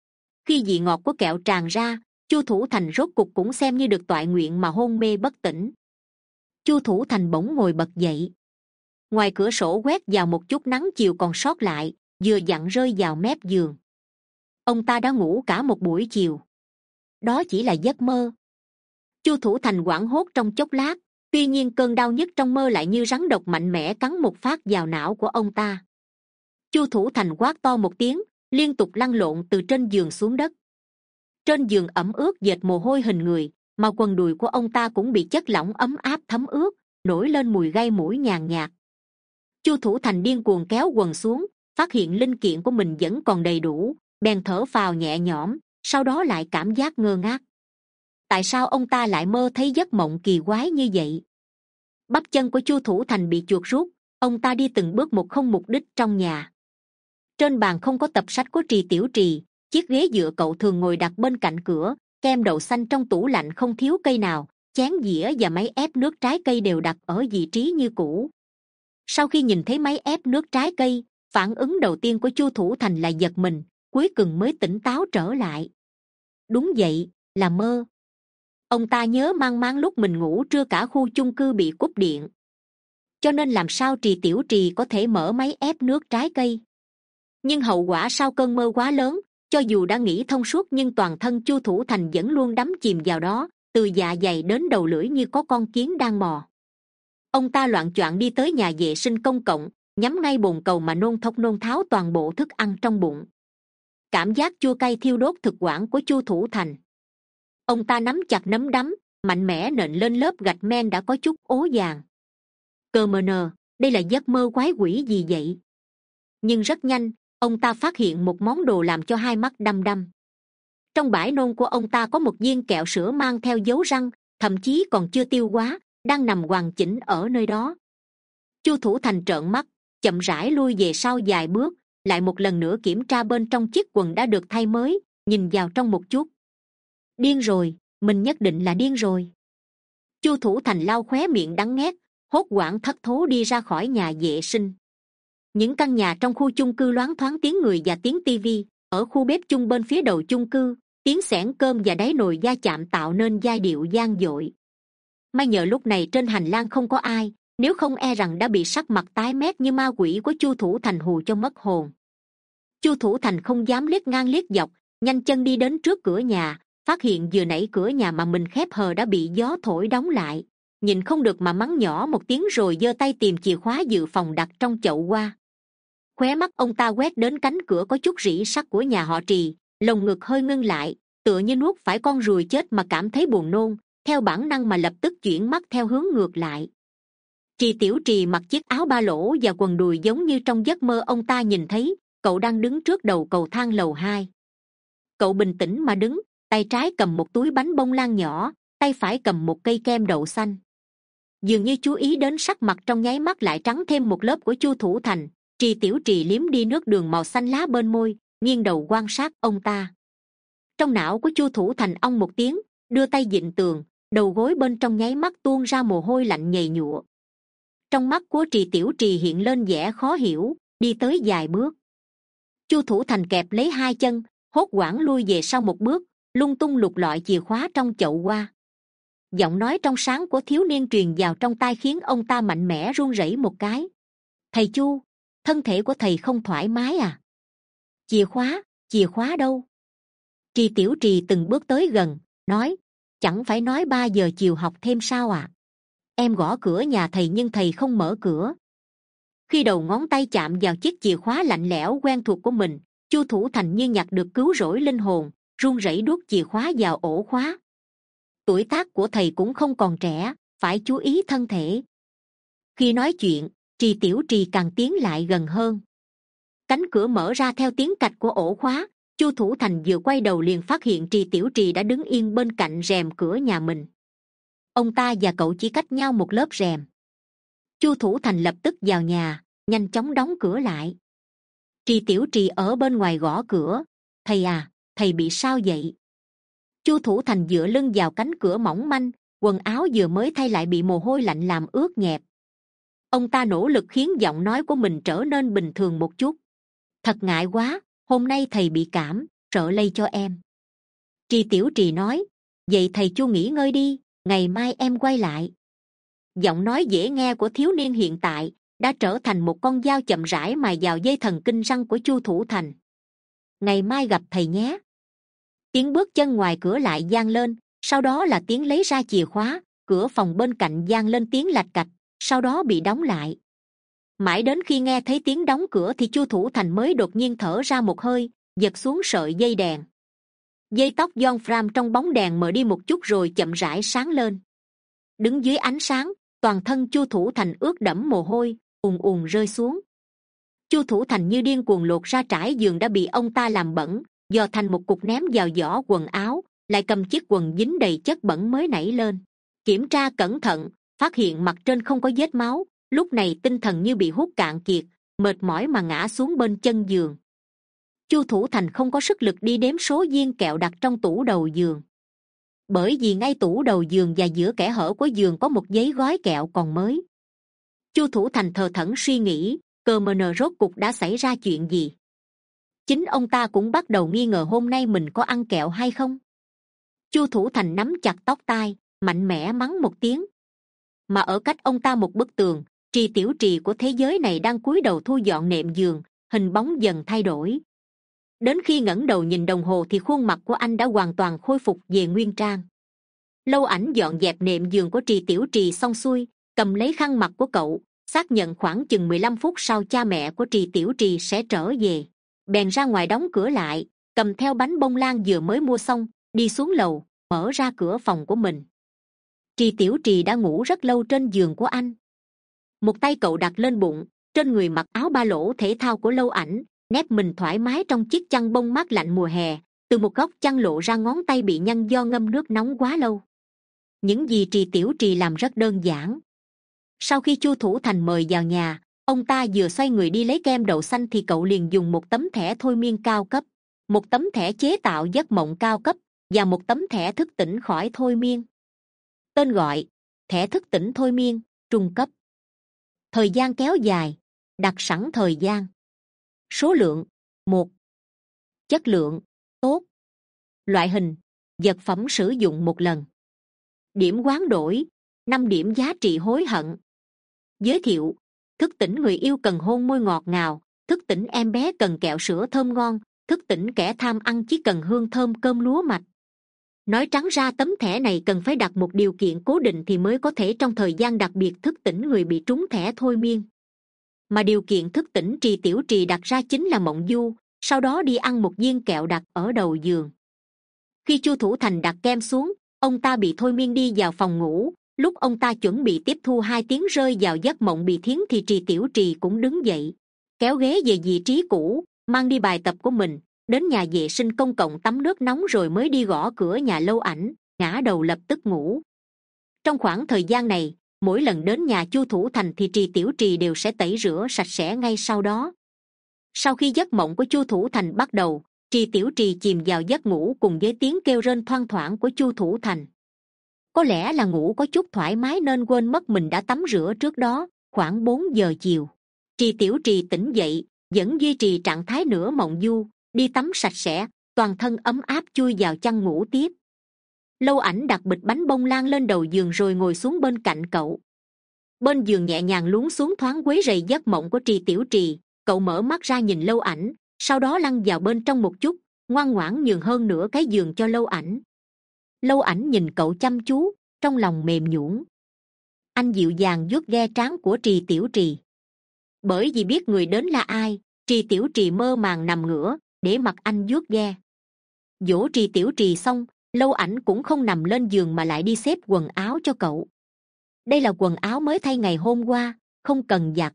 Khi vị ngọt của kẹo tràn ra, Chu Thủ Thành rốt cục cũng xem như được toại nguyện mà hôn mê bất tỉnh. Chu Thủ Thành bỗng ngồi bật dậy. Ngoài cửa sổ quét vào một chút nắng chiều còn sót lại, vừa vặn rơi vào mép giường. Ông ta đã ngủ cả một buổi chiều. Đó chỉ là giấc mơ. Chu Thủ Thành hoảng hốt trong chốc lát, tuy nhiên cơn đau nhức trong mơ lại như rắn độc mạnh mẽ cắn một phát vào não của ông ta. Chu Thủ Thành quát to một tiếng, liên tục lăn lộn từ trên giường xuống đất. Trên giường ẩm ướt dệt mồ hôi hình người, mà quần đùi của ông ta cũng bị chất lỏng ấm áp thấm ướt, nổi lên mùi gây mũi nhàn nhạt. Chu Thủ Thành điên cuồng kéo quần xuống, phát hiện linh kiện của mình vẫn còn đầy đủ, bèn thở phào nhẹ nhõm, sau đó lại cảm giác ngơ ngác. tại sao ông ta lại mơ thấy giấc mộng kỳ quái như vậy? Bắp chân của Chu Thủ Thành bị chuột rút, ông ta đi từng bước một không mục đích trong nhà. Trên bàn không có tập sách của Trì Tiểu Trì, chiếc ghế dựa cậu thường ngồi đặt bên cạnh cửa, kem đậu xanh trong tủ lạnh không thiếu cây nào, chén dĩa và máy ép nước trái cây đều đặt ở vị trí như cũ. Sau khi nhìn thấy máy ép nước trái cây, phản ứng đầu tiên của Chu Thủ Thành là giật mình, cuối cùng mới tỉnh táo trở lại. Đúng vậy, là mơ. Ông ta nhớ mang máng lúc mình ngủ trưa cả khu chung cư bị cúp điện, cho nên làm sao Trì Tiểu Trì có thể mở máy ép nước trái cây. Nhưng hậu quả sau cơn mơ quá lớn, cho dù đã nghĩ thông suốt nhưng toàn thân Chu Thủ Thành vẫn luôn đắm chìm vào đó, từ dạ dày đến đầu lưỡi như có con kiến đang mò. Ông ta loạng choạng đi tới nhà vệ sinh công cộng, nhắm ngay bồn cầu mà nôn thốc nôn tháo toàn bộ thức ăn trong bụng. Cảm giác chua cay thiêu đốt thực quản của Chu Thủ Thành. Ông ta nắm chặt nắm đấm, mạnh mẽ nện lên lớp gạch men đã có chút ố vàng. Cơ mờ nờ, đây là giấc mơ quái quỷ gì vậy? Nhưng rất nhanh, ông ta phát hiện một món đồ làm cho hai mắt đăm đăm. Trong bãi nôn của ông ta có một viên kẹo sữa mang theo dấu răng, thậm chí còn chưa tiêu hóa, đang nằm hoàn chỉnh ở nơi đó. Chu Thủ Thành trợn mắt, chậm rãi lui về sau vài bước, lại một lần nữa kiểm tra bên trong chiếc quần đã được thay mới, nhìn vào trong một chút. Điên rồi, mình nhất định là điên rồi. Chu Thủ Thành lau khóe miệng đắng nghét, hốt hoảng thất thố đi ra khỏi nhà vệ sinh. Những căn nhà trong khu chung cư loáng thoáng tiếng người và tiếng tivi. Ở khu bếp chung bên phía đầu chung cư, tiếng xẻng cơm và đáy nồi va chạm tạo nên giai điệu vang dội. May nhờ lúc này trên hành lang không có ai, nếu không e rằng đã bị sắc mặt tái mét như ma quỷ của Chu Thủ Thành hù cho mất hồn. Chu Thủ Thành không dám liếc ngang liếc dọc, nhanh chân đi đến trước cửa nhà, phát hiện vừa nãy cửa nhà mà mình khép hờ đã bị gió thổi đóng lại. Nhìn không được mà mắng nhỏ một tiếng rồi giơ tay tìm chìa khóa dự phòng đặt trong chậu hoa. Khóe mắt ông ta quét đến cánh cửa có chút rỉ sắt của nhà họ Trì, lồng ngực hơi ngưng lại, tựa như nuốt phải con ruồi chết mà cảm thấy buồn nôn, theo bản năng mà lập tức chuyển mắt theo hướng ngược lại. Trì Tiểu Trì mặc chiếc áo ba lỗ và quần đùi giống như trong giấc mơ ông ta nhìn thấy, cậu đang đứng trước đầu cầu thang lầu hai. Cậu bình tĩnh mà đứng, tay trái cầm một túi bánh bông lan nhỏ, tay phải cầm một cây kem đậu xanh. Dường như chú ý đến sắc mặt trong nháy mắt lại trắng thêm một lớp của Chu Thủ Thành, Trì Tiểu Trì liếm đi nước đường màu xanh lá bên môi, nghiêng đầu quan sát ông ta. Trong não của Chu Thủ Thành ong một tiếng, đưa tay vịn tường, đầu gối bên trong nháy mắt tuôn ra mồ hôi lạnh nhầy nhụa. Trong mắt của Trì Tiểu Trì hiện lên vẻ khó hiểu, đi tới vài bước. Chu Thủ Thành kẹp lấy hai chân, hốt hoảng lui về sau một bước, lung tung lục lọi chìa khóa trong chậu hoa. Giọng nói trong sáng của thiếu niên truyền vào trong tai khiến ông ta mạnh mẽ run rẩy một cái. Thầy Chu, thân thể của thầy không thoải mái à? Chìa khóa, chìa khóa đâu? Trì Tiểu Trì từng bước tới gần, nói, chẳng phải nói ba giờ chiều học thêm sao à? Em gõ cửa nhà thầy nhưng thầy không mở cửa. Khi đầu ngón tay chạm vào chiếc chìa khóa lạnh lẽo quen thuộc của mình, Chu Thủ Thành như nhặt được cứu rỗi linh hồn, run rẩy đút chìa khóa vào ổ khóa. Tuổi tác của thầy cũng không còn trẻ, phải chú ý thân thể. Khi nói chuyện, Trì Tiểu Trì càng tiến lại gần hơn. Cánh cửa mở ra theo tiếng cạch của ổ khóa. Chu Thủ Thành vừa quay đầu liền phát hiện Trì Tiểu Trì đã đứng yên bên cạnh rèm cửa nhà mình. Ông ta và cậu chỉ cách nhau một lớp rèm. Chu Thủ Thành lập tức vào nhà, nhanh chóng đóng cửa lại. Trì Tiểu Trì ở bên ngoài gõ cửa. Thầy à, thầy bị sao vậy? Chu Thủ Thành dựa lưng vào cánh cửa mỏng manh, quần áo vừa mới thay lại bị mồ hôi lạnh làm ướt nhẹp. Ông ta nỗ lực khiến giọng nói của mình trở nên bình thường một chút. Thật ngại quá, hôm nay thầy bị cảm, sợ lây cho em. Trì Tiểu Trì nói, vậy thầy Chu nghỉ ngơi đi, ngày mai em quay lại. Giọng nói dễ nghe của thiếu niên hiện tại đã trở thành một con dao chậm rãi mài vào dây thần kinh răng của Chu Thủ Thành. Ngày mai gặp thầy nhé. Tiếng bước chân ngoài cửa lại vang lên, sau đó là tiếng lấy ra chìa khóa. Cửa phòng bên cạnh vang lên tiếng lạch cạch, sau đó bị đóng lại. Mãi đến khi nghe thấy tiếng đóng cửa thì Chu Thủ Thành mới đột nhiên thở ra một hơi, giật xuống sợi dây đèn. Dây tóc John Fram trong bóng đèn mờ đi một chút rồi chậm rãi sáng lên. Đứng dưới ánh sáng, toàn thân Chu Thủ Thành ướt đẫm mồ hôi, ùn ùn rơi xuống. Chu Thủ Thành như điên cuồng lột ra trải giường đã bị ông ta làm bẩn, dò thành một cục ném vào giỏ quần áo, lại cầm chiếc quần dính đầy chất bẩn mới nảy lên. Kiểm tra cẩn thận, phát hiện mặt trên không có vết máu, lúc này tinh thần như bị hút cạn kiệt, mệt mỏi mà ngã xuống bên chân giường. Chu Thủ Thành không có sức lực đi đếm số viên kẹo đặt trong tủ đầu giường, bởi vì ngay tủ đầu giường và giữa kẽ hở của giường có một giấy gói kẹo còn mới. Chu Thủ Thành thờ thẫn suy nghĩ, cơ mờ nờ rốt cục đã xảy ra chuyện gì. Chính ông ta cũng bắt đầu nghi ngờ hôm nay mình có ăn kẹo hay không. Chu Thủ Thành nắm chặt tóc tai, mạnh mẽ mắng một tiếng. Mà ở cách ông ta một bức tường, Trì Tiểu Trì của thế giới này đang cúi đầu thu dọn nệm giường, hình bóng dần thay đổi. Đến khi ngẩng đầu nhìn đồng hồ thì khuôn mặt của anh đã hoàn toàn khôi phục về nguyên trang. Lâu Ảnh dọn dẹp nệm giường của Trì Tiểu Trì xong xuôi, cầm lấy khăn mặt của cậu, xác nhận khoảng chừng mười lăm phút sau cha mẹ của Trì Tiểu Trì sẽ trở về, bèn ra ngoài đóng cửa lại, cầm theo bánh bông lan vừa mới mua xong, đi xuống lầu, mở ra cửa phòng của mình. Trì Tiểu Trì đã ngủ rất lâu trên giường của anh. Một tay cậu đặt lên bụng, trên người mặc áo ba lỗ thể thao của Lâu Ảnh, nép mình thoải mái trong chiếc chăn bông mát lạnh mùa hè, từ một góc chăn lộ ra ngón tay bị nhăn do ngâm nước nóng quá lâu. Những gì Trì Tiểu Trì làm rất đơn giản. Sau khi Chu Thủ Thành mời vào nhà, ông ta vừa xoay người đi lấy kem đậu xanh thì cậu liền dùng một tấm thẻ thôi miên cao cấp, một tấm thẻ chế tạo giấc mộng cao cấp và một tấm thẻ thức tỉnh khỏi thôi miên. Tên gọi: thẻ thức tỉnh thôi miên trung cấp. Thời gian kéo dài, đặt sẵn thời gian. Số lượng: một. Chất lượng: tốt. Loại hình: vật phẩm sử dụng một lần. Điểm hoán đổi: năm điểm giá trị hối hận. Giới thiệu: thức tỉnh người yêu cần hôn môi ngọt ngào, thức tỉnh em bé cần kẹo sữa thơm ngon, thức tỉnh kẻ tham ăn chỉ cần hương thơm cơm lúa mạch. Nói trắng ra tấm thẻ này cần phải đặt một điều kiện cố định thì mới có thể trong thời gian đặc biệt thức tỉnh người bị trúng thẻ thôi miên. Mà điều kiện thức tỉnh Trì Tiểu Trì đặt ra chính là mộng du, sau đó đi ăn một viên kẹo đặt ở đầu giường. Khi Chu Thủ Thành đặt kem xuống, ông ta bị thôi miên đi vào phòng ngủ. Lúc ông ta chuẩn bị tiếp thu hai tiếng rơi vào giấc mộng bị thiến thì Trì Tiểu Trì cũng đứng dậy, kéo ghế về vị trí cũ, mang đi bài tập của mình, đến nhà vệ sinh công cộng tắm nước nóng rồi mới đi gõ cửa nhà Lâu Ảnh, ngã đầu lập tức ngủ. Trong khoảng thời gian này, mỗi lần đến nhà Chu Thủ Thành thì Trì Tiểu Trì đều sẽ tẩy rửa sạch sẽ ngay sau đó. Sau khi giấc mộng của Chu Thủ Thành bắt đầu, Trì Tiểu Trì chìm vào giấc ngủ cùng với tiếng kêu rên thoang thoảng của Chu Thủ Thành. Có lẽ là ngủ có chút thoải mái nên quên mất mình đã tắm rửa trước đó. Khoảng bốn giờ chiều, Trì Tiểu Trì tỉnh dậy, vẫn duy trì trạng thái nửa mộng du, đi tắm sạch sẽ, toàn thân ấm áp chui vào chăn ngủ tiếp. Lâu Ảnh đặt bịch bánh bông lan lên đầu giường rồi ngồi xuống bên cạnh cậu. Bên giường nhẹ nhàng lún xuống thoáng quấy rầy giấc mộng của Trì Tiểu Trì. Cậu mở mắt ra nhìn Lâu Ảnh, sau đó lăn vào bên trong một chút, ngoan ngoãn nhường hơn nửa cái giường cho Lâu Ảnh. Lâu Ảnh nhìn cậu chăm chú, trong lòng mềm nhũn. Anh dịu dàng vuốt ve trán của Trì Tiểu Trì. Bởi vì biết người đến là ai, Trì Tiểu Trì mơ màng nằm ngửa, để mặc anh vuốt ve. Dỗ Trì Tiểu Trì xong, Lâu Ảnh cũng không nằm lên giường mà lại đi xếp quần áo cho cậu. Đây là quần áo mới thay ngày hôm qua, không cần giặt.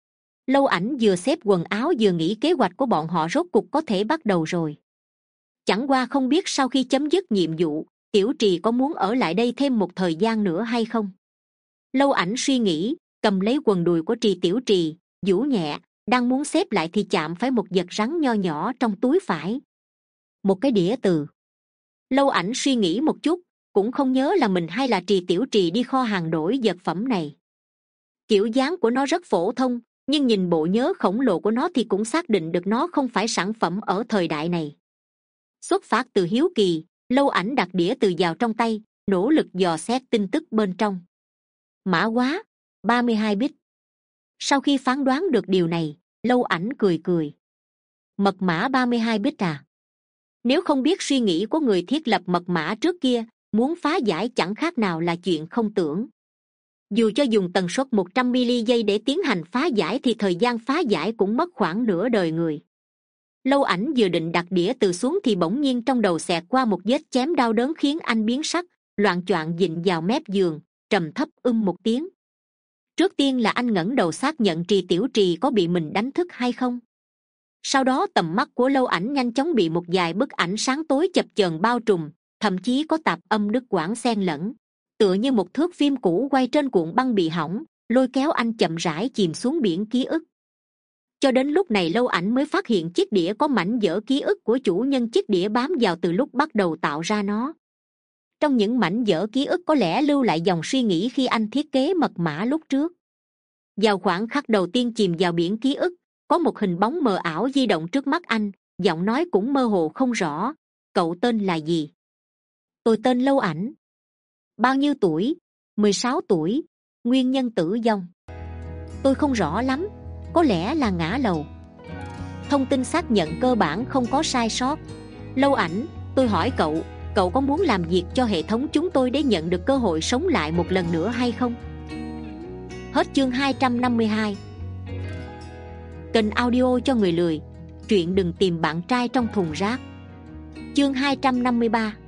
Lâu Ảnh vừa xếp quần áo vừa nghĩ kế hoạch của bọn họ rốt cục có thể bắt đầu rồi. Chẳng qua không biết sau khi chấm dứt nhiệm vụ, Tiểu Trì có muốn ở lại đây thêm một thời gian nữa hay không. Lâu Ảnh suy nghĩ, cầm lấy quần đùi của Trì Tiểu Trì, vỗ nhẹ, đang muốn xếp lại thì chạm phải một vật rắn nho nhỏ trong túi phải. Một cái đĩa từ. Lâu Ảnh suy nghĩ một chút, cũng không nhớ là mình hay là Trì Tiểu Trì đi kho hàng đổi vật phẩm này. Kiểu dáng của nó rất phổ thông, nhưng nhìn bộ nhớ khổng lồ của nó thì cũng xác định được nó không phải sản phẩm ở thời đại này. Xuất phát từ hiếu kỳ, Lâu Ảnh đặt đĩa từ vào trong tay, nỗ lực dò xét tin tức bên trong. Mã hóa ba mươi hai bit. Sau khi phán đoán được điều này, Lâu Ảnh cười cười. Mật mã ba mươi hai bit à? Nếu không biết suy nghĩ của người thiết lập mật mã trước kia, muốn phá giải chẳng khác nào là chuyện không tưởng. Dù cho dùng tần suất một trăm mi-li-giây để tiến hành phá giải thì thời gian phá giải cũng mất khoảng nửa đời người. Lâu Ảnh vừa định đặt đĩa từ xuống thì bỗng nhiên trong đầu xẹt qua một vết chém đau đớn khiến anh biến sắc, loạng choạng vịn vào mép giường, trầm thấp ưm một tiếng. Trước tiên là anh ngẩng đầu xác nhận Trì Tiểu Trì có bị mình đánh thức hay không. Sau đó tầm mắt của Lâu Ảnh nhanh chóng bị một vài bức ảnh sáng tối chập chờn bao trùm, thậm chí có tạp âm đứt quãng xen lẫn, tựa như một thước phim cũ quay trên cuộn băng bị hỏng, lôi kéo anh chậm rãi chìm xuống biển ký ức. Cho đến lúc này Lâu Ảnh mới phát hiện chiếc đĩa có mảnh vỡ ký ức của chủ nhân chiếc đĩa bám vào từ lúc bắt đầu tạo ra nó. Trong những mảnh vỡ ký ức có lẽ lưu lại dòng suy nghĩ khi anh thiết kế mật mã lúc trước. Vào khoảng khắc đầu tiên chìm vào biển ký ức, có một hình bóng mờ ảo di động trước mắt anh, giọng nói cũng mơ hồ không rõ. Cậu tên là gì? Tôi tên Lâu Ảnh. Bao nhiêu tuổi? mười sáu tuổi. Nguyên nhân tử vong? Tôi không rõ lắm, có lẽ là ngã lầu. Thông tin xác nhận cơ bản không có sai sót. Lâu Ảnh, tôi hỏi cậu, cậu có muốn làm việc cho hệ thống chúng tôi để nhận được cơ hội sống lại một lần nữa hay không? Hết chương hai trăm năm mươi hai. Kênh audio cho người lười, truyện đừng tìm bạn trai trong thùng rác. Chương hai trăm năm mươi ba.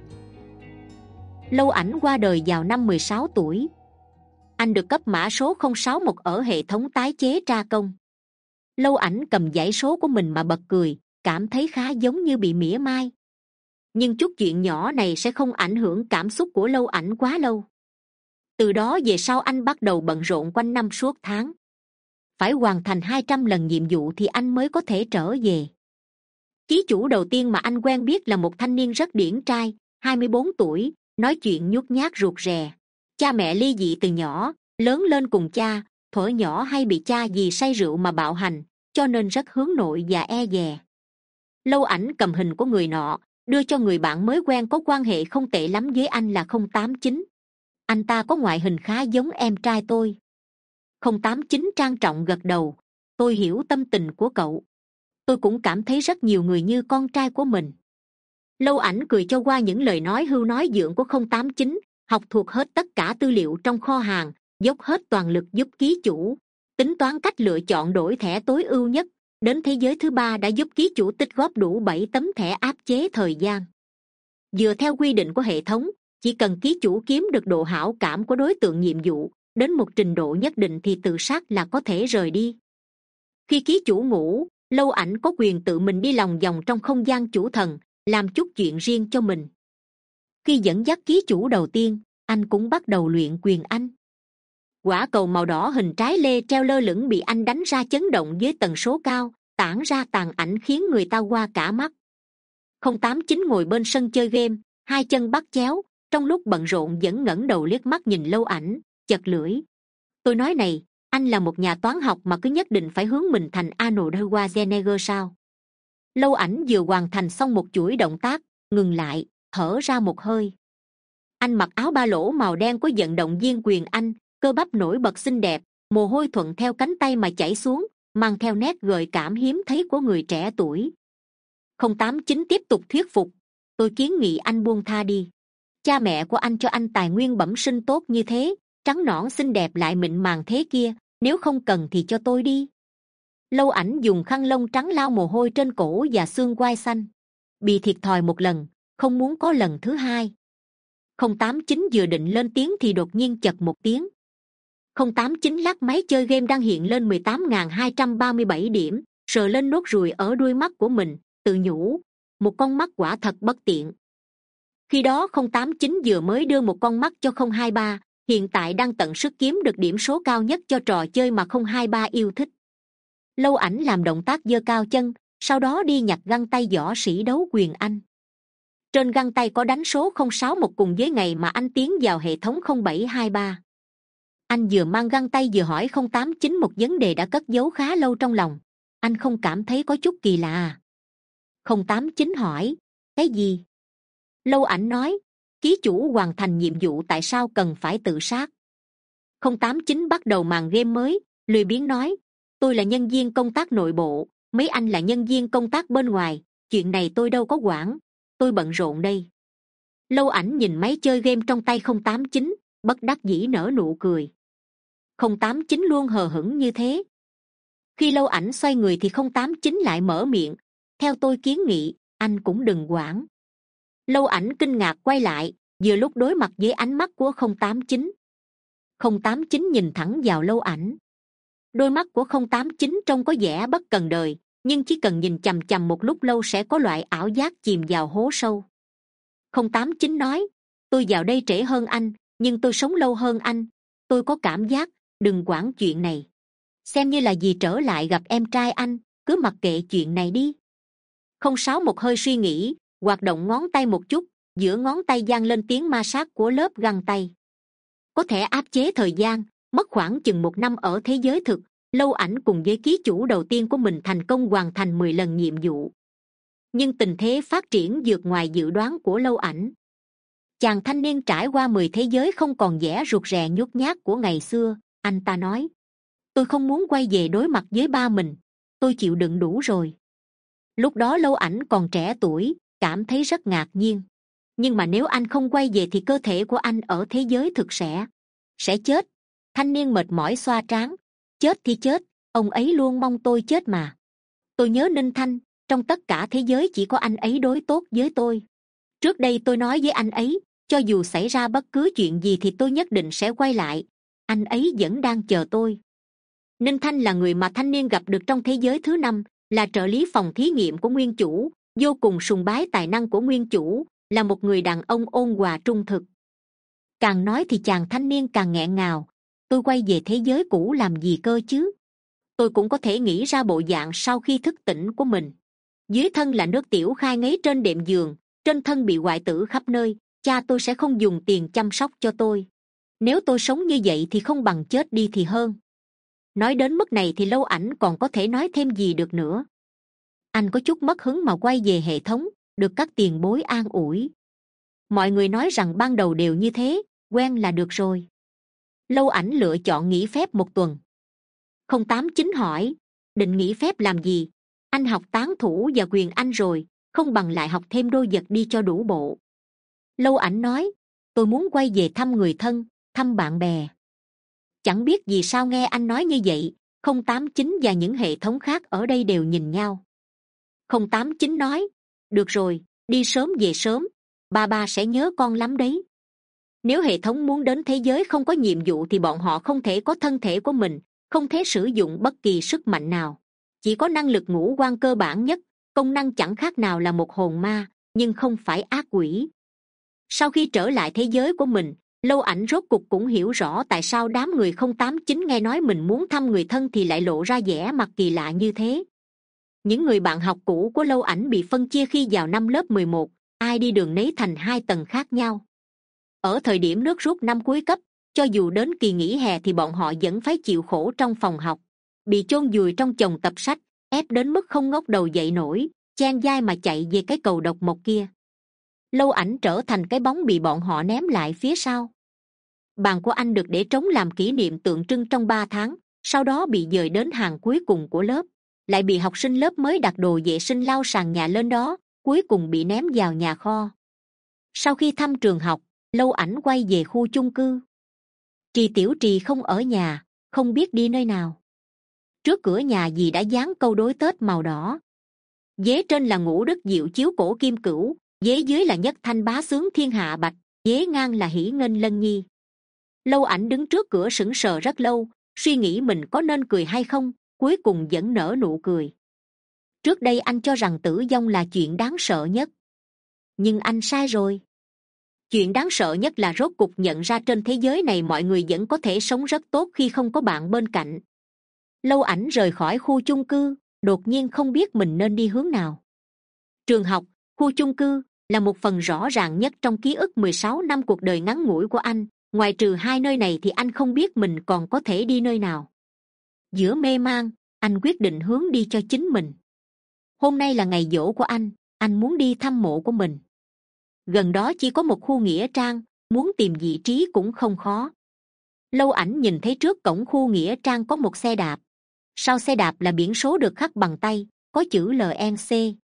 Lâu Ảnh qua đời vào năm mười sáu tuổi. Anh được cấp mã số không sáu một ở hệ thống tái chế tra công. Lâu Ảnh cầm dãy số của mình mà bật cười, cảm thấy khá giống như bị mỉa mai. Nhưng chút chuyện nhỏ này sẽ không ảnh hưởng cảm xúc của Lâu Ảnh quá lâu. Từ đó về sau anh bắt đầu bận rộn quanh năm suốt tháng. Phải hoàn thành hai trăm lần nhiệm vụ thì anh mới có thể trở về. Ký chủ đầu tiên mà anh quen biết là một thanh niên rất điển trai, hai mươi bốn tuổi, nói chuyện nhút nhát ruột rè. Cha mẹ ly dị từ nhỏ, lớn lên cùng cha, thuở nhỏ hay bị cha vì say rượu mà bạo hành, cho nên rất hướng nội và e dè. Lâu Ảnh cầm hình của người nọ, đưa cho người bạn mới quen có quan hệ không tệ lắm với anh là không tám chín. Anh ta có ngoại hình khá giống em trai tôi. không tám chín trang trọng gật đầu. Tôi hiểu tâm tình của cậu. Tôi cũng cảm thấy rất nhiều người như con trai của mình. Lâu Ảnh cười cho qua những lời nói hưu nói dượng của không tám chín, học thuộc hết tất cả tư liệu trong kho hàng, dốc hết toàn lực giúp ký chủ, tính toán cách lựa chọn đổi thẻ tối ưu nhất. Đến thế giới thứ ba đã giúp ký chủ tích góp đủ bảy tấm thẻ áp chế thời gian. Dựa theo quy định của hệ thống, chỉ cần ký chủ kiếm được độ hảo cảm của đối tượng nhiệm vụ đến một trình độ nhất định thì tự sát là có thể rời đi. Khi ký chủ ngủ, Lâu Ảnh có quyền tự mình đi lòng vòng trong không gian chủ thần, làm chút chuyện riêng cho mình. Khi dẫn dắt ký chủ đầu tiên, anh cũng bắt đầu luyện quyền Anh. Quả cầu màu đỏ hình trái lê treo lơ lửng bị anh đánh ra chấn động với tần số cao, tản ra tàn ảnh khiến người ta qua cả mắt. không tám chín ngồi bên sân chơi game, hai chân bắt chéo, trong lúc bận rộn vẫn ngẩng đầu liếc mắt nhìn Lâu Ảnh, chật lưỡi. Tôi nói này, anh là một nhà toán học mà cứ nhất định phải hướng mình thành Arnold Schwarzenegger sao? Lâu Ảnh vừa hoàn thành xong một chuỗi động tác, ngừng lại, thở ra một hơi. Anh mặc áo ba lỗ màu đen của vận động viên quyền Anh, cơ bắp nổi bật xinh đẹp, mồ hôi thuận theo cánh tay mà chảy xuống, mang theo nét gợi cảm hiếm thấy của người trẻ tuổi. không tám chín tiếp tục thuyết phục. Tôi kiến nghị anh buông tha đi. Cha mẹ của anh cho anh tài nguyên bẩm sinh tốt như thế, trắng nõn xinh đẹp lại mịn màng thế kia, nếu không cần thì cho tôi đi. Lâu Ảnh dùng khăn lông trắng lau mồ hôi trên cổ và xương quai xanh. Bị thiệt thòi một lần, không muốn có lần thứ hai. không tám chín vừa định lên tiếng thì đột nhiên chật một tiếng. không tám chín lắc máy chơi game đang hiện lên mười tám nghìn hai trăm ba mươi bảy điểm, sờ lên nốt ruồi ở đuôi mắt của mình, tự nhủ, một con mắt quả thật bất tiện. Khi đó không tám chín vừa mới đưa một con mắt cho không hai ba, hiện tại đang tận sức kiếm được điểm số cao nhất cho trò chơi mà không hai ba yêu thích. Lâu Ảnh làm động tác giơ cao chân, sau đó đi nhặt găng tay võ sĩ đấu quyền Anh. Trên găng tay có đánh số không sáu một cùng với ngày mà anh tiến vào hệ thống không bảy hai ba. Anh vừa mang găng tay vừa hỏi không tám chín một vấn đề đã cất giấu khá lâu trong lòng. Anh không cảm thấy có chút kỳ lạ à? không tám chín hỏi, cái gì? Lâu Ảnh nói, ký chủ hoàn thành nhiệm vụ tại sao cần phải tự sát? không tám chín bắt đầu màn game mới, lười biếng nói, tôi là nhân viên công tác nội bộ, mấy anh là nhân viên công tác bên ngoài, chuyện này tôi đâu có quản, tôi bận rộn đây. Lâu Ảnh nhìn máy chơi game trong tay không tám chín, bất đắc dĩ nở nụ cười. không tám chín luôn hờ hững như thế. Khi Lâu Ảnh xoay người thì không tám chín lại mở miệng, theo tôi kiến nghị, anh cũng đừng quản. Lâu Ảnh kinh ngạc quay lại, vừa lúc đối mặt với ánh mắt của không tám chín. không tám chín nhìn thẳng vào Lâu Ảnh. Đôi mắt của không tám chín trông có vẻ bất cần đời, nhưng chỉ cần nhìn chằm chằm một lúc lâu sẽ có loại ảo giác chìm vào hố sâu. Không tám chín nói, tôi vào đây trễ hơn anh, nhưng tôi sống lâu hơn anh. Tôi có cảm giác, đừng quản chuyện này. Xem như là vì trở lại gặp em trai anh, cứ mặc kệ chuyện này đi. Không sáu một hơi suy nghĩ, hoạt động ngón tay một chút, giữa ngón tay vang lên tiếng ma sát của lớp găng tay. Có thể áp chế thời gian, mất khoảng chừng một năm ở thế giới thực, Lâu Ảnh cùng với ký chủ đầu tiên của mình thành công hoàn thành mười lần nhiệm vụ. Nhưng tình thế phát triển vượt ngoài dự đoán của Lâu Ảnh. Chàng thanh niên trải qua mười thế giới không còn vẻ rụt rè nhút nhát của ngày xưa. Anh ta nói, tôi không muốn quay về đối mặt với ba mình, tôi chịu đựng đủ rồi. Lúc đó Lâu Ảnh còn trẻ tuổi, cảm thấy rất ngạc nhiên. Nhưng mà nếu anh không quay về thì cơ thể của anh ở thế giới thực sẽ sẽ chết. Thanh niên mệt mỏi xoa trán, chết thì chết, ông ấy luôn mong tôi chết mà. Tôi nhớ Ninh Thanh, trong tất cả thế giới chỉ có anh ấy đối tốt với tôi. Trước đây tôi nói với anh ấy, cho dù xảy ra bất cứ chuyện gì thì tôi nhất định sẽ quay lại. Anh ấy vẫn đang chờ tôi. Ninh Thanh là người mà thanh niên gặp được trong thế giới thứ năm, là trợ lý phòng thí nghiệm của nguyên chủ, vô cùng sùng bái tài năng của nguyên chủ, là một người đàn ông ôn hòa trung thực. Càng nói thì chàng thanh niên càng nghẹn ngào. Tôi quay về thế giới cũ làm gì cơ chứ? Tôi cũng có thể nghĩ ra bộ dạng sau khi thức tỉnh của mình. Dưới thân là nước tiểu khai ngấy trên đệm giường, trên thân bị hoại tử khắp nơi. Cha tôi sẽ không dùng tiền chăm sóc cho tôi. Nếu tôi sống như vậy thì không bằng chết đi thì hơn. Nói đến mức này thì Lâu Ảnh còn có thể nói thêm gì được nữa. Anh có chút mất hứng mà quay về hệ thống, được các tiền bối an ủi. Mọi người nói rằng ban đầu đều như thế, quen là được rồi. Lâu Ảnh lựa chọn nghỉ phép một tuần. Không tám chín hỏi, định nghỉ phép làm gì? Anh học tán thủ và quyền Anh rồi, không bằng lại học thêm đôi vật đi cho đủ bộ. Lâu Ảnh nói, tôi muốn quay về thăm người thân, thăm bạn bè. Chẳng biết vì sao nghe anh nói như vậy, không tám chín và những hệ thống khác ở đây đều nhìn nhau. Không tám chín nói, được rồi, đi sớm về sớm, ba ba sẽ nhớ con lắm đấy. Nếu hệ thống muốn đến thế giới không có nhiệm vụ thì bọn họ không thể có thân thể của mình, không thể sử dụng bất kỳ sức mạnh nào. Chỉ có năng lực ngũ quan cơ bản nhất, công năng chẳng khác nào là một hồn ma, nhưng không phải ác quỷ. Sau khi trở lại thế giới của mình, Lâu Ảnh rốt cục cũng hiểu rõ tại sao đám người không tám chín nghe nói mình muốn thăm người thân thì lại lộ ra vẻ mặt kỳ lạ như thế. Những người bạn học cũ của Lâu Ảnh bị phân chia khi vào năm lớp mười một, ai đi đường nấy thành hai tầng khác nhau. Ở thời điểm nước rút năm cuối cấp, cho dù đến kỳ nghỉ hè thì bọn họ vẫn phải chịu khổ trong phòng học, bị chôn vùi trong chồng tập sách, ép đến mức không ngóc đầu dậy nổi, chen vai mà chạy về cái cầu độc mộc kia. Lâu Ảnh trở thành cái bóng bị bọn họ ném lại phía sau. Bàn của anh được để trống làm kỷ niệm tượng trưng trong ba tháng, sau đó bị dời đến hàng cuối cùng của lớp, lại bị học sinh lớp mới đặt đồ vệ sinh lau sàn nhà lên đó, cuối cùng bị ném vào nhà kho. Sau khi thăm trường học, Lâu Ảnh quay về khu chung cư. Trì Tiểu Trì không ở nhà, không biết đi nơi nào. Trước cửa nhà dì đã dán câu đối Tết màu đỏ. Vế trên là Ngũ Đức Diệu chiếu cổ Kim Cửu, vế dưới là Nhất Thanh bá sướng thiên hạ bạch, vế ngang là Hỷ nghênh lân nhi. Lâu Ảnh đứng trước cửa sững sờ rất lâu, suy nghĩ mình có nên cười hay không, cuối cùng vẫn nở nụ cười. Trước đây anh cho rằng tử vong là chuyện đáng sợ nhất, nhưng anh sai rồi. Chuyện đáng sợ nhất là rốt cục nhận ra trên thế giới này mọi người vẫn có thể sống rất tốt khi không có bạn bên cạnh. Lâu Ảnh rời khỏi khu chung cư, đột nhiên không biết mình nên đi hướng nào. Trường học, khu chung cư là một phần rõ ràng nhất trong ký ức mười sáu năm cuộc đời ngắn ngủi của anh. Ngoài trừ hai nơi này thì anh không biết mình còn có thể đi nơi nào. Giữa mê man, anh quyết định hướng đi cho chính mình. Hôm nay là ngày giỗ của anh, anh muốn đi thăm mộ của mình. Gần đó chỉ có một khu nghĩa trang, muốn tìm vị trí cũng không khó. Lâu Ảnh nhìn thấy trước cổng khu nghĩa trang có một xe đạp. Sau xe đạp là biển số được khắc bằng tay, có chữ L N C.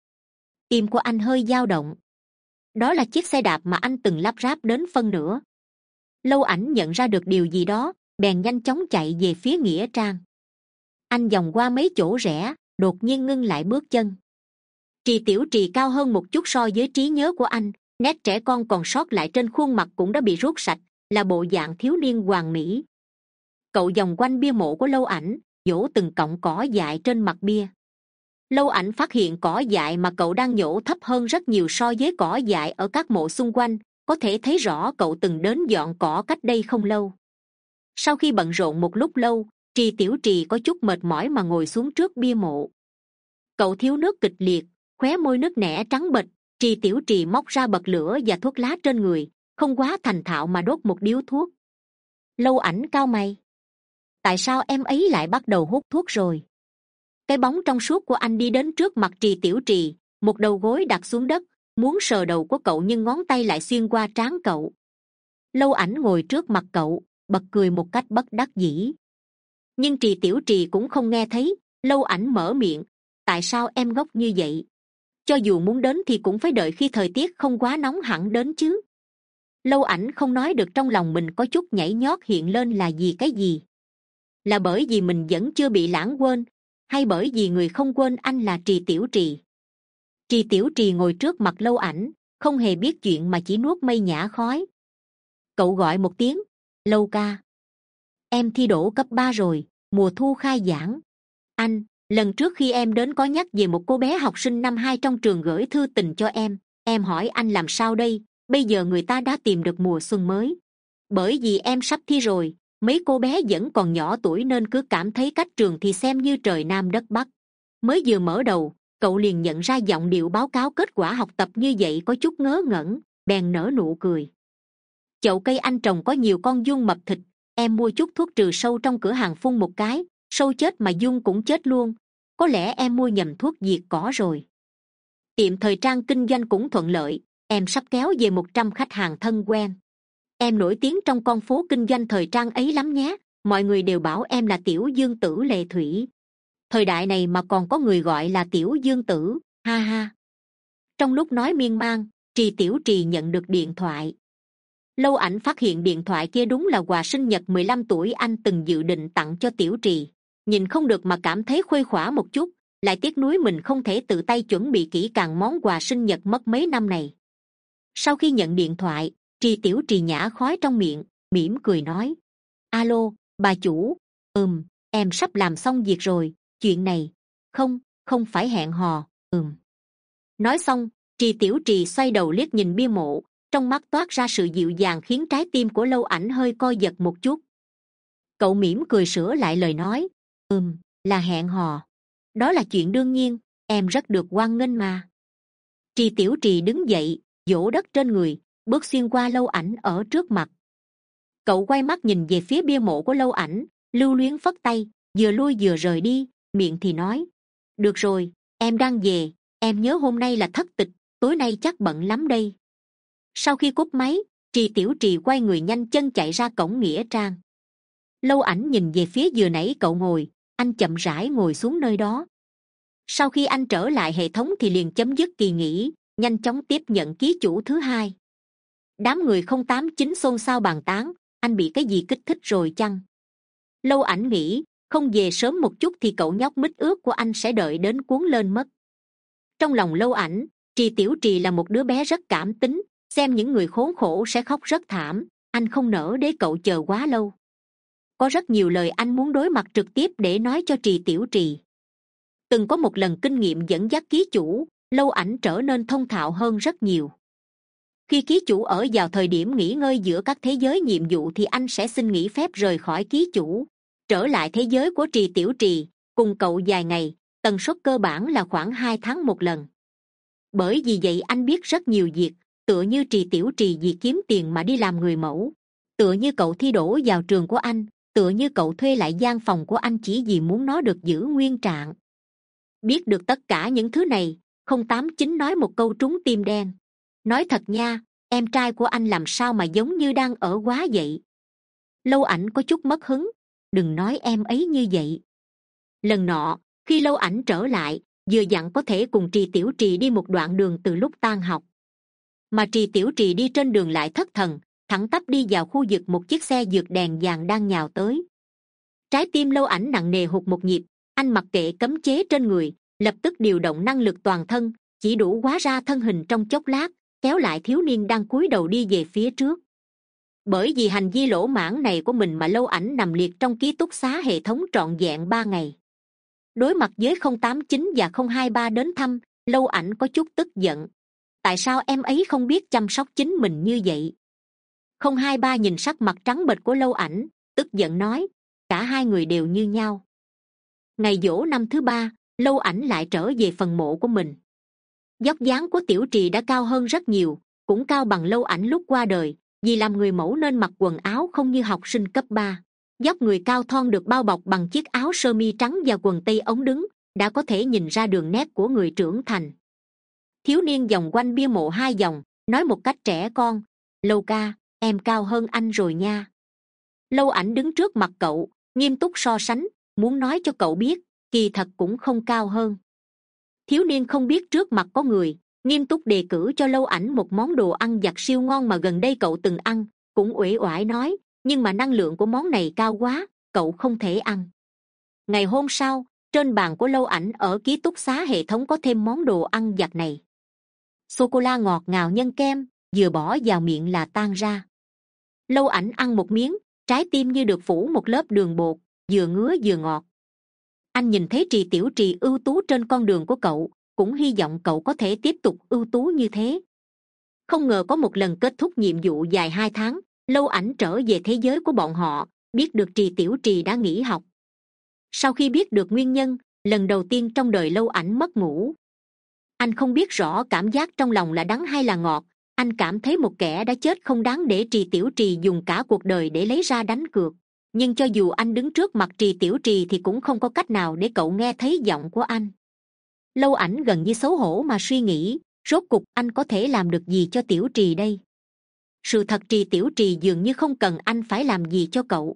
Tim của anh hơi dao động. Đó là chiếc xe đạp mà anh từng lắp ráp đến phân nửa. Lâu Ảnh nhận ra được điều gì đó, bèn nhanh chóng chạy về phía nghĩa trang. Anh vòng qua mấy chỗ rẽ, đột nhiên ngưng lại bước chân. Trì Tiểu Trì cao hơn một chút so với trí nhớ của anh, nét trẻ con còn sót lại trên khuôn mặt cũng đã bị rút sạch, là bộ dạng thiếu niên hoàn mỹ. Cậu vòng quanh bia mộ của Lâu Ảnh, vỗ từng cọng cỏ dại trên mặt bia. Lâu Ảnh phát hiện cỏ dại mà cậu đang nhổ thấp hơn rất nhiều so với cỏ dại ở các mộ xung quanh, có thể thấy rõ cậu từng đến dọn cỏ cách đây không lâu. Sau khi bận rộn một lúc lâu, Trì Tiểu Trì có chút mệt mỏi mà ngồi xuống trước bia mộ. Cậu thiếu nước kịch liệt, khóe môi nứt nẻ trắng bệch. Trì Tiểu Trì móc ra bật lửa và thuốc lá trên người, không quá thành thạo mà đốt một điếu thuốc. Lâu Ảnh cau mày. Tại sao em ấy lại bắt đầu hút thuốc rồi? Cái bóng trong suốt của anh đi đến trước mặt Trì Tiểu Trì, một đầu gối đặt xuống đất, muốn sờ đầu của cậu nhưng ngón tay lại xuyên qua trán cậu. Lâu Ảnh ngồi trước mặt cậu, bật cười một cách bất đắc dĩ. Nhưng Trì Tiểu Trì cũng không nghe thấy. Lâu Ảnh mở miệng. Tại sao em ngốc như vậy? Cho dù muốn đến thì cũng phải đợi khi thời tiết không quá nóng hẳn đến chứ. Lâu Ảnh không nói được trong lòng mình có chút nhảy nhót hiện lên là vì cái gì. Là bởi vì mình vẫn chưa bị lãng quên, hay bởi vì người không quên anh là Trì Tiểu Trì? Trì Tiểu Trì ngồi trước mặt Lâu Ảnh, không hề biết chuyện mà chỉ nuốt mây nhả khói. Cậu gọi một tiếng. Lâu ca. Em thi đỗ cấp ba rồi, mùa thu khai giảng. Anh, lần trước khi em đến có nhắc về một cô bé học sinh năm hai trong trường gửi thư tình cho em. Em hỏi anh làm sao đây, bây giờ người ta đã tìm được mùa xuân mới. Bởi vì em sắp thi rồi, mấy cô bé vẫn còn nhỏ tuổi nên cứ cảm thấy cách trường thì xem như trời nam đất bắc. Mới vừa mở đầu, cậu liền nhận ra giọng điệu báo cáo kết quả học tập như vậy có chút ngớ ngẩn, bèn nở nụ cười. Chậu cây anh trồng có nhiều con giun mập thịt, em mua chút thuốc trừ sâu trong cửa hàng phun một cái, sâu chết mà giun cũng chết luôn. Có lẽ em mua nhầm thuốc diệt cỏ rồi. Tiệm thời trang kinh doanh cũng thuận lợi, em sắp kéo về một trăm khách hàng thân quen. Em nổi tiếng trong con phố kinh doanh thời trang ấy lắm nhé, mọi người đều bảo em là Tiểu Dương Tử Lệ Thủy. Thời đại này mà còn có người gọi là Tiểu Dương Tử, ha ha. Trong lúc nói miên man, Trì Tiểu Trì nhận được điện thoại. Lâu Ảnh phát hiện điện thoại kia đúng là quà sinh nhật mười lăm tuổi anh từng dự định tặng cho Tiểu Trì. Nhìn không được mà cảm thấy khuây khỏa một chút, lại tiếc nuối mình không thể tự tay chuẩn bị kỹ càng món quà sinh nhật mất mấy năm này. Sau khi nhận điện thoại, Trì Tiểu Trì nhả khói trong miệng, mỉm cười nói. Alo, bà chủ. Ừm, em sắp làm xong việc rồi, chuyện này. Không, không phải hẹn hò, ừm. Nói xong, Trì Tiểu Trì xoay đầu liếc nhìn bia mộ, trong mắt toát ra sự dịu dàng khiến trái tim của Lâu Ảnh hơi co giật một chút. Cậu mỉm cười sửa lại lời nói. Ừm, là hẹn hò. Đó là chuyện đương nhiên, em rất được hoan nghênh mà. Trì Tiểu Trì đứng dậy, vỗ đất trên người, bước xuyên qua Lâu Ảnh ở trước mặt. Cậu quay mắt nhìn về phía bia mộ của Lâu Ảnh, lưu luyến phất tay, vừa lui vừa rời đi, miệng thì nói. Được rồi, em đang về, em nhớ hôm nay là thất tịch, tối nay chắc bận lắm đây. Sau khi cúp máy, Trì Tiểu Trì quay người nhanh chân chạy ra cổng nghĩa trang. Lâu Ảnh nhìn về phía vừa nãy cậu ngồi, anh chậm rãi ngồi xuống nơi đó. Sau khi anh trở lại hệ thống thì liền chấm dứt kỳ nghỉ, nhanh chóng tiếp nhận ký chủ thứ hai. Đám người không tám chín xôn xao bàn tán, anh bị cái gì kích thích rồi chăng? Lâu Ảnh nghĩ, không về sớm một chút thì cậu nhóc mít ướt của anh sẽ đợi đến cuốn lên mất. Trong lòng Lâu Ảnh, Trì Tiểu Trì là một đứa bé rất cảm tính, xem những người khốn khổ sẽ khóc rất thảm, anh không nỡ để cậu chờ quá lâu. Có rất nhiều lời anh muốn đối mặt trực tiếp để nói cho Trì Tiểu Trì. Từng có một lần kinh nghiệm dẫn dắt ký chủ, Lâu Ảnh trở nên thông thạo hơn rất nhiều. Khi ký chủ ở vào thời điểm nghỉ ngơi giữa các thế giới nhiệm vụ thì anh sẽ xin nghỉ phép rời khỏi ký chủ, trở lại thế giới của Trì Tiểu Trì, cùng cậu vài ngày, tần suất cơ bản là khoảng hai tháng một lần. Bởi vì vậy anh biết rất nhiều việc, tựa như Trì Tiểu Trì vì kiếm tiền mà đi làm người mẫu, tựa như cậu thi đỗ vào trường của anh, tựa như cậu thuê lại gian phòng của anh chỉ vì muốn nó được giữ nguyên trạng. Biết được tất cả những thứ này, không tám chín nói một câu trúng tim đen. Nói thật nha, em trai của anh làm sao mà giống như đang ở quá vậy? Lâu Ảnh có chút mất hứng. Đừng nói em ấy như vậy. Lần nọ, khi Lâu Ảnh trở lại, vừa dặn có thể cùng Trì Tiểu Trì đi một đoạn đường từ lúc tan học. Mà Trì Tiểu Trì đi trên đường lại thất thần, thẳng tắp đi vào khu vực một chiếc xe vượt đèn vàng đang nhào tới. Trái tim Lâu Ảnh nặng nề hụt một nhịp, anh mặc kệ cấm chế trên người, lập tức điều động năng lực toàn thân, chỉ đủ hóa ra thân hình trong chốc lát, kéo lại thiếu niên đang cúi đầu đi về phía trước. Bởi vì hành vi lỗ mãng này của mình mà Lâu Ảnh nằm liệt trong ký túc xá hệ thống trọn vẹn ba ngày. Đối mặt với không tám chín và không hai ba đến thăm, Lâu Ảnh có chút tức giận. Tại sao em ấy không biết chăm sóc chính mình như vậy? Không hai ba nhìn sắc mặt trắng bệch của Lâu Ảnh, tức giận nói, cả hai người đều như nhau. Ngày giỗ năm thứ ba, Lâu Ảnh lại trở về phần mộ của mình. Vóc dáng của Tiểu Trì đã cao hơn rất nhiều, cũng cao bằng Lâu Ảnh lúc qua đời, vì làm người mẫu nên mặc quần áo không như học sinh cấp ba. Vóc người cao thon được bao bọc bằng chiếc áo sơ mi trắng và quần tây ống đứng, đã có thể nhìn ra đường nét của người trưởng thành. Thiếu niên vòng quanh bia mộ hai vòng, nói một cách trẻ con, Lâu ca, em cao hơn anh rồi nha. Lâu Ảnh đứng trước mặt cậu, nghiêm túc so sánh, muốn nói cho cậu biết, kỳ thật cũng không cao hơn. Thiếu niên không biết trước mặt có người, nghiêm túc đề cử cho Lâu Ảnh một món đồ ăn vặt siêu ngon mà gần đây cậu từng ăn, cũng uể oải nói, nhưng mà năng lượng của món này cao quá, cậu không thể ăn. Ngày hôm sau, trên bàn của Lâu Ảnh ở ký túc xá hệ thống có thêm món đồ ăn vặt này. Sô cô la ngọt ngào nhân kem, vừa bỏ vào miệng là tan ra. Lâu Ảnh ăn một miếng, trái tim như được phủ một lớp đường bột, vừa ngứa vừa ngọt. Anh nhìn thấy Trì Tiểu Trì ưu tú trên con đường của cậu, cũng hy vọng cậu có thể tiếp tục ưu tú như thế. Không ngờ có một lần kết thúc nhiệm vụ dài hai tháng, Lâu Ảnh trở về thế giới của bọn họ, biết được Trì Tiểu Trì đã nghỉ học. Sau khi biết được nguyên nhân, lần đầu tiên trong đời Lâu Ảnh mất ngủ. Anh không biết rõ cảm giác trong lòng là đắng hay là ngọt, anh cảm thấy một kẻ đã chết không đáng để Trì Tiểu Trì dùng cả cuộc đời để lấy ra đánh cược. Nhưng cho dù anh đứng trước mặt Trì Tiểu Trì thì cũng không có cách nào để cậu nghe thấy giọng của anh. Lâu Ảnh gần như xấu hổ mà suy nghĩ, rốt cục anh có thể làm được gì cho Tiểu Trì đây? Sự thật Trì Tiểu Trì dường như không cần anh phải làm gì cho cậu.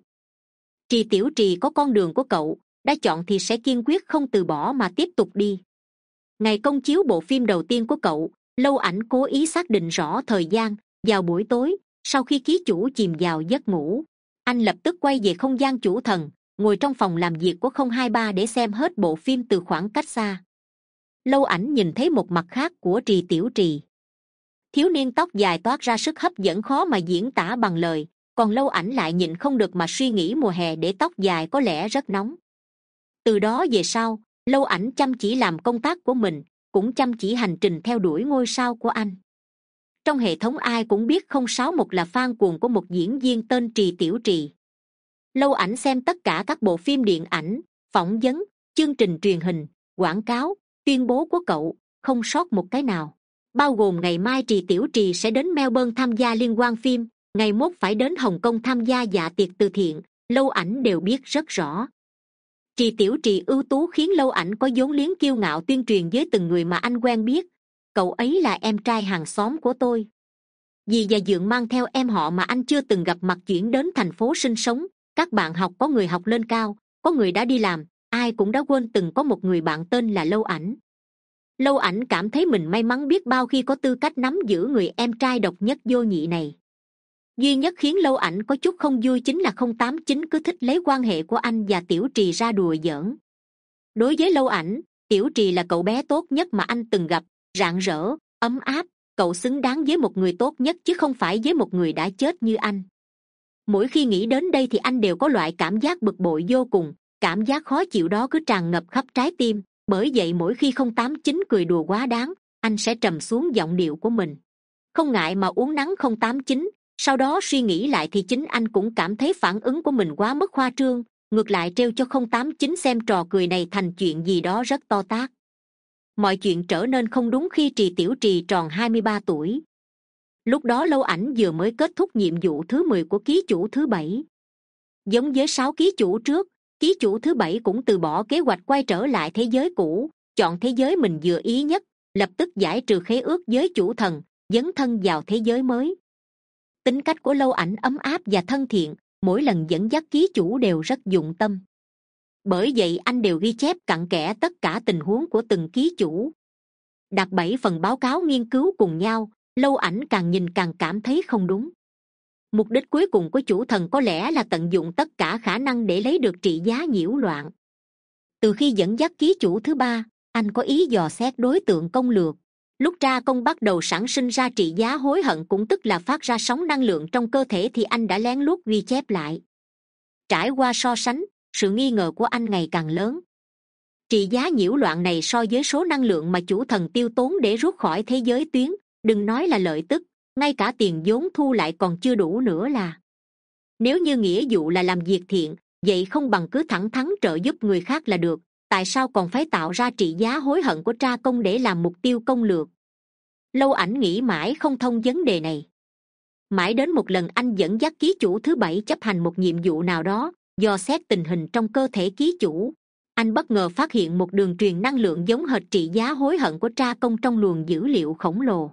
Trì Tiểu Trì có con đường của cậu, đã chọn thì sẽ kiên quyết không từ bỏ mà tiếp tục đi. Ngày công chiếu bộ phim đầu tiên của cậu, Lâu Ảnh cố ý xác định rõ thời gian, vào buổi tối, sau khi ký chủ chìm vào giấc ngủ. Anh lập tức quay về không gian chủ thần, ngồi trong phòng làm việc của không hai ba để xem hết bộ phim từ khoảng cách xa. Lâu Ảnh nhìn thấy một mặt khác của Trì Tiểu Trì. Thiếu niên tóc dài toát ra sức hấp dẫn khó mà diễn tả bằng lời, còn Lâu Ảnh lại nhịn không được mà suy nghĩ mùa hè để tóc dài có lẽ rất nóng. Từ đó về sau, Lâu Ảnh chăm chỉ làm công tác của mình, cũng chăm chỉ hành trình theo đuổi ngôi sao của anh. Trong hệ thống ai cũng biết không sáu một là fan cuồng của một diễn viên tên Trì Tiểu Trì. Lâu Ảnh xem tất cả các bộ phim điện ảnh, phỏng vấn, chương trình truyền hình, quảng cáo, tuyên bố của cậu, không sót một cái nào. Bao gồm ngày mai Trì Tiểu Trì sẽ đến Melbourne tham gia liên hoan phim, ngày mốt phải đến Hồng Kông tham gia dạ tiệc từ thiện, Lâu Ảnh đều biết rất rõ. Trì Tiểu Trì ưu tú khiến Lâu Ảnh có vốn liếng kiêu ngạo tuyên truyền với từng người mà anh quen biết, cậu ấy là em trai hàng xóm của tôi. Dì và dượng mang theo em họ mà anh chưa từng gặp mặt chuyển đến thành phố sinh sống, các bạn học có người học lên cao, có người đã đi làm, ai cũng đã quên từng có một người bạn tên là Lâu Ảnh. Lâu Ảnh cảm thấy mình may mắn biết bao khi có tư cách nắm giữ người em trai độc nhất vô nhị này. Duy nhất khiến Lâu Ảnh có chút không vui chính là không tám chín cứ thích lấy quan hệ của anh và Tiểu Trì ra đùa giỡn. Đối với Lâu Ảnh, Tiểu Trì là cậu bé tốt nhất mà anh từng gặp, rạng rỡ, ấm áp, cậu xứng đáng với một người tốt nhất chứ không phải với một người đã chết như anh. Mỗi khi nghĩ đến đây thì anh đều có loại cảm giác bực bội vô cùng, cảm giác khó chịu đó cứ tràn ngập khắp trái tim. Bởi vậy mỗi khi không tám chín cười đùa quá đáng, anh sẽ trầm xuống giọng điệu của mình, không ngại mà uốn nắn không tám chín. Sau đó suy nghĩ lại thì chính anh cũng cảm thấy phản ứng của mình quá mức khoa trương, ngược lại trêu cho không tám chín xem trò cười này thành chuyện gì đó rất to tát. Mọi chuyện trở nên không đúng khi Trì Tiểu Trì tròn hai mươi ba tuổi. Lúc đó Lâu Ảnh vừa mới kết thúc nhiệm vụ thứ mười của ký chủ thứ bảy. Giống với sáu ký chủ trước, ký chủ thứ bảy cũng từ bỏ kế hoạch quay trở lại thế giới cũ, chọn thế giới mình vừa ý nhất, lập tức giải trừ khế ước với chủ thần, dấn thân vào thế giới mới. Tính cách của Lâu Ảnh ấm áp và thân thiện, mỗi lần dẫn dắt ký chủ đều rất dụng tâm. Bởi vậy anh đều ghi chép cặn kẽ tất cả tình huống của từng ký chủ. Đặt bảy phần báo cáo nghiên cứu cùng nhau, Lâu Ảnh càng nhìn càng cảm thấy không đúng. Mục đích cuối cùng của chủ thần có lẽ là tận dụng tất cả khả năng để lấy được trị giá nhiễu loạn. Từ khi dẫn dắt ký chủ thứ ba, anh có ý dò xét đối tượng công lược. Lúc tra công bắt đầu sản sinh ra trị giá hối hận, cũng tức là phát ra sóng năng lượng trong cơ thể, thì anh đã lén lút ghi chép lại. Trải qua so sánh, sự nghi ngờ của anh ngày càng lớn. Trị giá nhiễu loạn này so với số năng lượng mà chủ thần tiêu tốn để rút khỏi thế giới tuyến, đừng nói là lợi tức, ngay cả tiền vốn thu lại còn chưa đủ nữa là. Nếu như nghĩa vụ là làm việc thiện, vậy không bằng cứ thẳng thắn trợ giúp người khác là được, tại sao còn phải tạo ra trị giá hối hận của tra công để làm mục tiêu công lược? Lâu Ảnh nghĩ mãi không thông vấn đề này. Mãi đến một lần anh dẫn dắt ký chủ thứ bảy chấp hành một nhiệm vụ nào đó, dò xét tình hình trong cơ thể ký chủ, anh bất ngờ phát hiện một đường truyền năng lượng giống hệt trị giá hối hận của tra công trong luồng dữ liệu khổng lồ.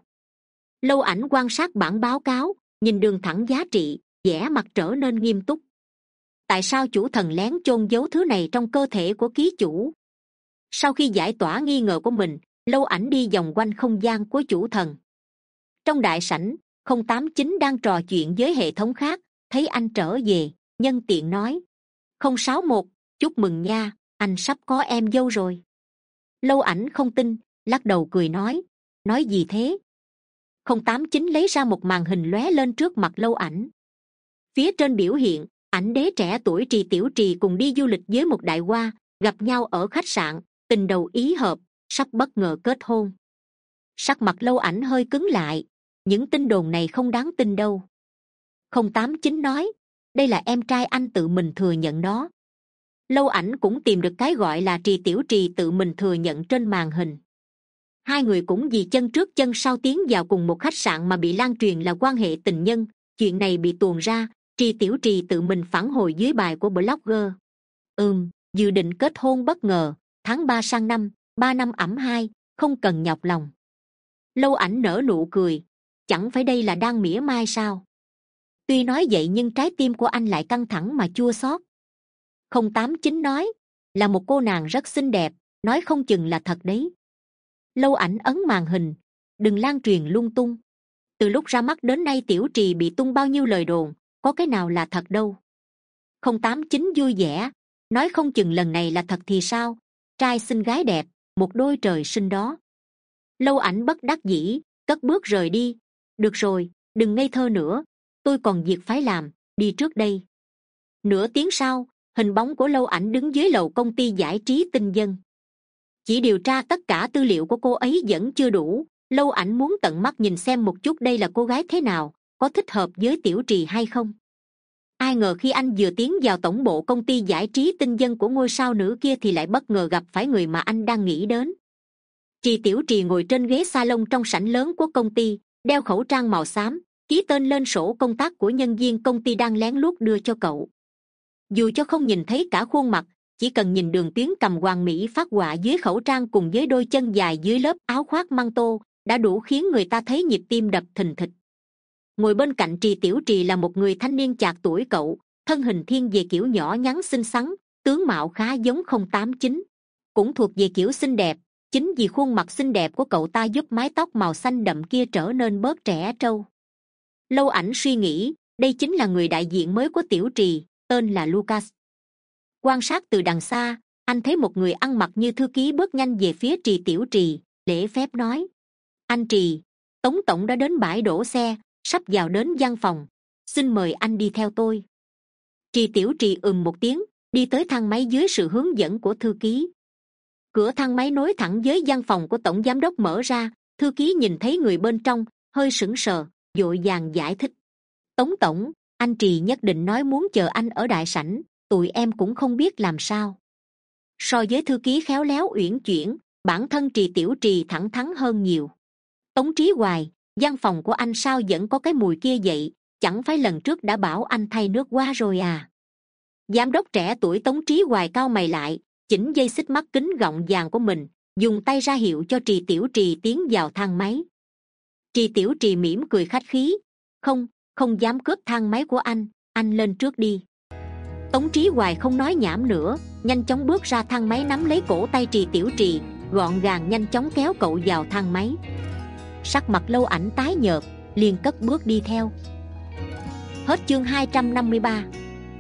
Lâu Ảnh quan sát bản báo cáo, nhìn đường thẳng giá trị, vẻ mặt trở nên nghiêm túc. Tại sao chủ thần lén chôn giấu thứ này trong cơ thể của ký chủ? Sau khi giải tỏa nghi ngờ của mình, Lâu Ảnh đi vòng quanh không gian của chủ thần. Trong đại sảnh, không tám chín đang trò chuyện với hệ thống khác, thấy anh trở về, nhân tiện nói: không sáu một, chúc mừng nha, anh sắp có em dâu rồi. Lâu Ảnh không tin, lắc đầu cười nói: nói gì thế? không tám chín lấy ra một màn hình lóe lên trước mặt Lâu Ảnh. Phía trên biểu hiện ảnh đế trẻ tuổi Trì Tiểu Trì cùng đi du lịch với một đại hoa, gặp nhau ở khách sạn, tình đầu ý hợp, sắp bất ngờ kết hôn. Sắc mặt Lâu Ảnh hơi cứng lại, những tin đồn này không đáng tin đâu. không tám chín nói: đây là em trai anh tự mình thừa nhận đó. Lâu Ảnh cũng tìm được cái gọi là Trì Tiểu Trì tự mình thừa nhận trên màn hình. Hai người cũng vì chân trước chân sau tiến vào cùng một khách sạn mà bị lan truyền là quan hệ tình nhân. Chuyện này bị tuồn ra, Trì Tiểu Trì tự mình phản hồi dưới bài của blogger. Ừm, dự định kết hôn bất ngờ, tháng ba sang năm, ba năm ẵm hai, không cần nhọc lòng. Lâu Ảnh nở nụ cười, chẳng phải đây là đang mỉa mai sao? Tuy nói vậy nhưng trái tim của anh lại căng thẳng mà chua xót. không tám chín nói: là một cô nàng rất xinh đẹp, nói không chừng là thật đấy. Lâu Ảnh ấn màn hình: đừng lan truyền lung tung. Từ lúc ra mắt đến nay Tiểu Trì bị tung bao nhiêu lời đồn, có cái nào là thật đâu. không tám chín vui vẻ, nói không chừng lần này là thật thì sao, trai xinh gái đẹp, một đôi trời sinh đó. Lâu Ảnh bất đắc dĩ, cất bước rời đi. Được rồi, đừng ngây thơ nữa, tôi còn việc phải làm, đi trước đây. Nửa tiếng sau, hình bóng của Lâu Ảnh đứng dưới lầu công ty giải trí Tinh Dân. Chỉ điều tra tất cả tư liệu của cô ấy vẫn chưa đủ, Lâu Ảnh muốn tận mắt nhìn xem một chút đây là cô gái thế nào, có thích hợp với Tiểu Trì hay không. Ai ngờ khi anh vừa tiến vào tổng bộ công ty giải trí Tinh Dân của ngôi sao nữ kia thì lại bất ngờ gặp phải người mà anh đang nghĩ đến. Trì Tiểu Trì ngồi trên ghế salon trong sảnh lớn của công ty, đeo khẩu trang màu xám, ký tên lên sổ công tác của nhân viên công ty đang lén lút đưa cho cậu. Dù cho không nhìn thấy cả khuôn mặt, chỉ cần nhìn đường tuyến cầm hoàn mỹ phát họa dưới khẩu trang cùng với đôi chân dài dưới lớp áo khoác măng tô đã đủ khiến người ta thấy nhịp tim đập thình thịch. Ngồi bên cạnh Trì Tiểu Trì là một người thanh niên chạc tuổi cậu, thân hình thiên về kiểu nhỏ nhắn xinh xắn, tướng mạo khá giống không tám chín, cũng thuộc về kiểu xinh đẹp. Chính vì khuôn mặt xinh đẹp của cậu ta giúp mái tóc màu xanh đậm kia trở nên bớt trẻ trâu. Lâu Ảnh suy nghĩ, đây chính là người đại diện mới của Tiểu Trì, tên là Lucas. Quan sát từ đằng xa, anh thấy một người ăn mặc như thư ký bước nhanh về phía Trì Tiểu Trì, lễ phép nói: anh Trì, Tống tổng đã đến bãi đổ xe, sắp vào đến văn phòng, xin mời anh đi theo tôi. Trì Tiểu Trì ừm một tiếng, đi tới thang máy dưới sự hướng dẫn của thư ký. Cửa thang máy nối thẳng với văn phòng của tổng giám đốc mở ra, thư ký nhìn thấy người bên trong, hơi sững sờ, vội vàng giải thích: Tống tổng, anh Trì nhất định nói muốn chờ anh ở đại sảnh, tụi em cũng không biết làm sao. So với thư ký khéo léo uyển chuyển, bản thân Trì Tiểu Trì thẳng thắn hơn nhiều. Tống Trí Hoài, văn phòng của anh sao vẫn có cái mùi kia vậy, chẳng phải lần trước đã bảo anh thay nước hoa rồi à? Giám đốc trẻ tuổi Tống Trí Hoài cau mày lại, chỉnh dây xích mắt kính gọng vàng của mình, dùng tay ra hiệu cho Trì Tiểu Trì tiến vào thang máy. Trì Tiểu Trì mỉm cười khách khí: không, không dám cướp thang máy của anh, anh lên trước đi. Tống Trí Hoài không nói nhảm nữa, nhanh chóng bước ra thang máy, nắm lấy cổ tay Trì Tiểu Trì, gọn gàng nhanh chóng kéo cậu vào thang máy. Sắc mặt Lâu Ảnh tái nhợt, liền cất bước đi theo. Hết chương hai trăm năm mươi ba.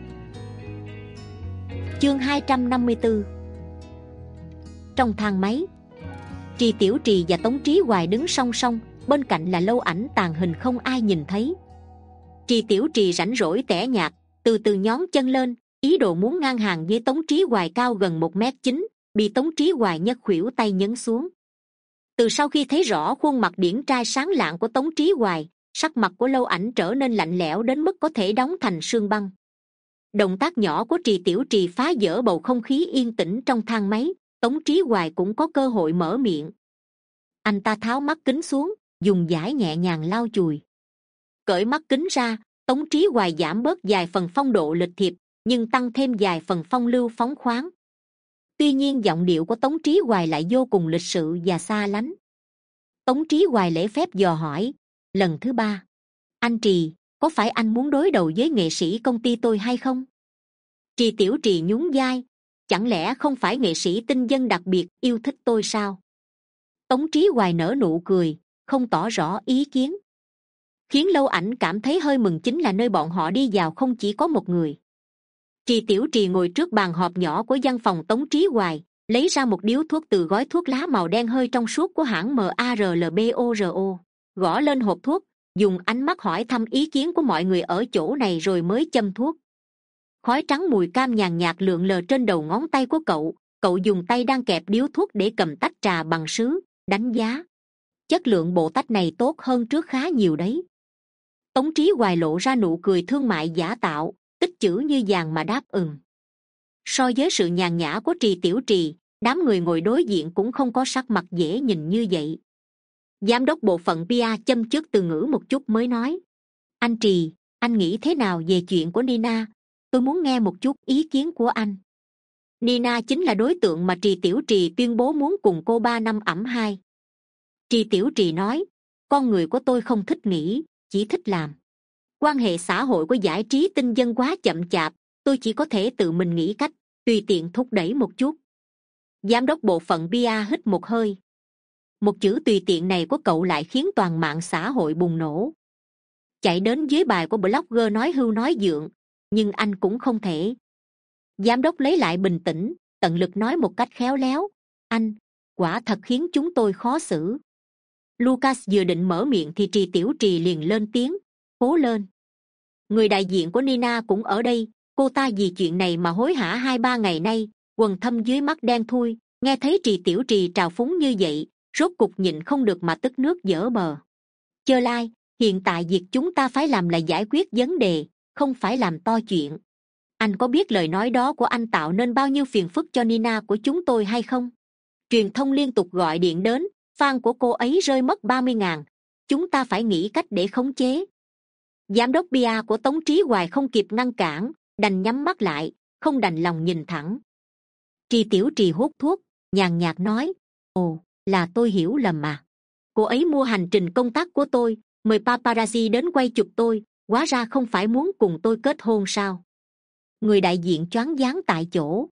Chương hai trăm năm mươi tư. Trong thang máy, Trì Tiểu Trì và Tống Trí Hoài đứng song song, bên cạnh là Lâu Ảnh tàn hình không ai nhìn thấy. Trì Tiểu Trì rảnh rỗi tẻ nhạt, từ từ nhón chân lên, ý đồ muốn ngang hàng với Tống Trí Hoài cao gần một mét chín, bị Tống Trí Hoài nhất khuỷu tay nhấn xuống. Từ sau khi thấy rõ khuôn mặt điển trai sáng lạng của Tống Trí Hoài, sắc mặt của Lâu Ảnh trở nên lạnh lẽo đến mức có thể đóng thành xương băng. Động tác nhỏ của Trì Tiểu Trì phá vỡ bầu không khí yên tĩnh trong thang máy. Tống Trí Hoài cũng có cơ hội mở miệng. Anh ta tháo mắt kính xuống, dùng dải nhẹ nhàng lau chùi. Cởi mắt kính ra, Tống Trí Hoài giảm bớt vài phần phong độ lịch thiệp, nhưng tăng thêm vài phần phong lưu phóng khoáng. Tuy nhiên giọng điệu của Tống Trí Hoài lại vô cùng lịch sự và xa lánh. Tống Trí Hoài lễ phép dò hỏi lần thứ ba: anh Trì, có phải anh muốn đối đầu với nghệ sĩ công ty tôi hay không? Trì Tiểu Trì nhún vai: chẳng lẽ không phải nghệ sĩ tinh dân đặc biệt yêu thích tôi sao? Tống Trí Hoài nở nụ cười, không tỏ rõ ý kiến. Khiến Lâu Ảnh cảm thấy hơi mừng chính là nơi bọn họ đi vào không chỉ có một người. Trì Tiểu Trì ngồi trước bàn họp nhỏ của văn phòng Tống Trí Hoài, lấy ra một điếu thuốc từ gói thuốc lá màu đen hơi trong suốt của hãng Marlboro, gõ lên hộp thuốc, dùng ánh mắt hỏi thăm ý kiến của mọi người ở chỗ này rồi mới châm thuốc. Khói trắng mùi cam nhàn nhạt lượn lờ trên đầu ngón tay của cậu. Cậu dùng tay đang kẹp điếu thuốc để cầm tách trà bằng sứ, đánh giá chất lượng bộ tách này tốt hơn trước khá nhiều đấy. Tống Trí Hoài lộ ra nụ cười thương mại giả tạo, tích chữ như vàng mà đáp ừm. So với sự nhàn nhã của Trì Tiểu Trì, đám người ngồi đối diện cũng không có sắc mặt dễ nhìn như vậy. Giám đốc bộ phận pê e châm chước từ ngữ một chút mới nói: anh Trì, anh nghĩ thế nào về chuyện của Nina? Tôi muốn nghe một chút ý kiến của anh. Nina chính là đối tượng mà Trì Tiểu Trì tuyên bố muốn cùng cô ba năm ẵm hai. Trì Tiểu Trì nói: con người của tôi không thích nghĩ, chỉ thích làm. Quan hệ xã hội của giải trí tinh dân quá chậm chạp, tôi chỉ có thể tự mình nghĩ cách, tùy tiện thúc đẩy một chút. Giám đốc bộ phận pê e hít một hơi. Một chữ tùy tiện này của cậu lại khiến toàn mạng xã hội bùng nổ. Chạy đến dưới bài của blogger nói hưu nói dượng, nhưng anh cũng không thể. Giám đốc lấy lại bình tĩnh, tận lực nói một cách khéo léo: anh, quả thật khiến chúng tôi khó xử. Lucas vừa định mở miệng thì Trì Tiểu Trì liền lên tiếng: cố lên. Người đại diện của Nina cũng ở đây, cô ta vì chuyện này mà hối hả hai ba ngày nay, quần thâm dưới mắt đen thui. Nghe thấy Trì Tiểu Trì trào phúng như vậy, rốt cục nhịn không được mà tức nước dở bờ. Chơ lai, hiện tại việc chúng ta phải làm là giải quyết vấn đề, không phải làm to chuyện. Anh có biết lời nói đó của anh tạo nên bao nhiêu phiền phức cho Nina của chúng tôi hay không? Truyền thông liên tục gọi điện đến, fan của cô ấy rơi mất ba mươi ngàn. Chúng ta phải nghĩ cách để khống chế. Giám đốc pê e của Tống Trí Hoài không kịp ngăn cản, đành nhắm mắt lại, không đành lòng nhìn thẳng. Trì Tiểu Trì hút thuốc, nhàn nhạt nói: ồ, là tôi hiểu lầm mà. Cô ấy mua hành trình công tác của tôi, mời paparazzi đến quay chụp tôi, hóa ra không phải muốn cùng tôi kết hôn sao? Người đại diện choáng váng tại chỗ.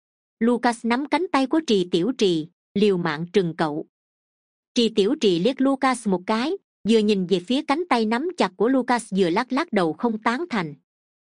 Lucas nắm cánh tay của Trì Tiểu Trì, liều mạng trừng cậu. Trì Tiểu Trì liếc Lucas một cái, vừa nhìn về phía cánh tay nắm chặt của Lucas vừa lắc lắc đầu không tán thành.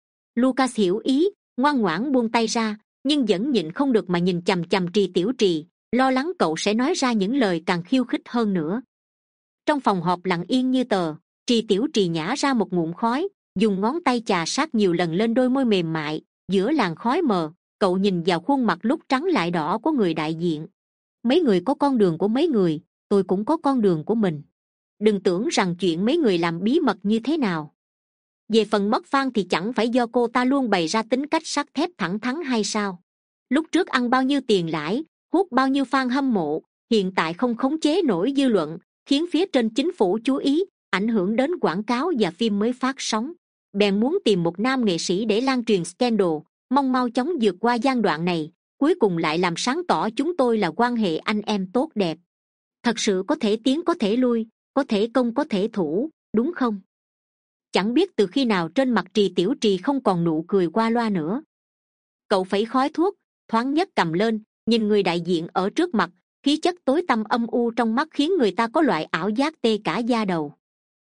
Lucas hiểu ý, ngoan ngoãn buông tay ra, nhưng vẫn nhịn không được mà nhìn chằm chằm Trì Tiểu Trì, lo lắng cậu sẽ nói ra những lời càng khiêu khích hơn nữa. Trong phòng họp lặng yên như tờ, Trì Tiểu Trì nhả ra một ngụm khói, dùng ngón tay chà sát nhiều lần lên đôi môi mềm mại. Giữa làn khói mờ, cậu nhìn vào khuôn mặt lúc trắng lại đỏ của người đại diện. Mấy người có con đường của mấy người, tôi cũng có con đường của mình. Đừng tưởng rằng chuyện mấy người làm bí mật như thế nào. Về phần mất fan thì chẳng phải do cô ta luôn bày ra tính cách sắt thép thẳng thắn hay sao? Lúc trước ăn bao nhiêu tiền lãi, hút bao nhiêu fan hâm mộ, hiện tại không khống chế nổi dư luận, khiến phía trên chính phủ chú ý, ảnh hưởng đến quảng cáo và phim mới phát sóng. Bèn muốn tìm một nam nghệ sĩ để lan truyền scandal, mong mau chóng vượt qua giai đoạn này, cuối cùng lại làm sáng tỏ chúng tôi là quan hệ anh em tốt đẹp. Thật sự có thể tiến có thể lui, có thể công có thể thủ, đúng không? Chẳng biết từ khi nào trên mặt Trì Tiểu Trì không còn nụ cười qua loa nữa. Cậu phẩy khói thuốc, thoáng nhất cầm lên, nhìn người đại diện ở trước mặt, khí chất tối tăm âm u trong mắt khiến người ta có loại ảo giác tê cả da đầu.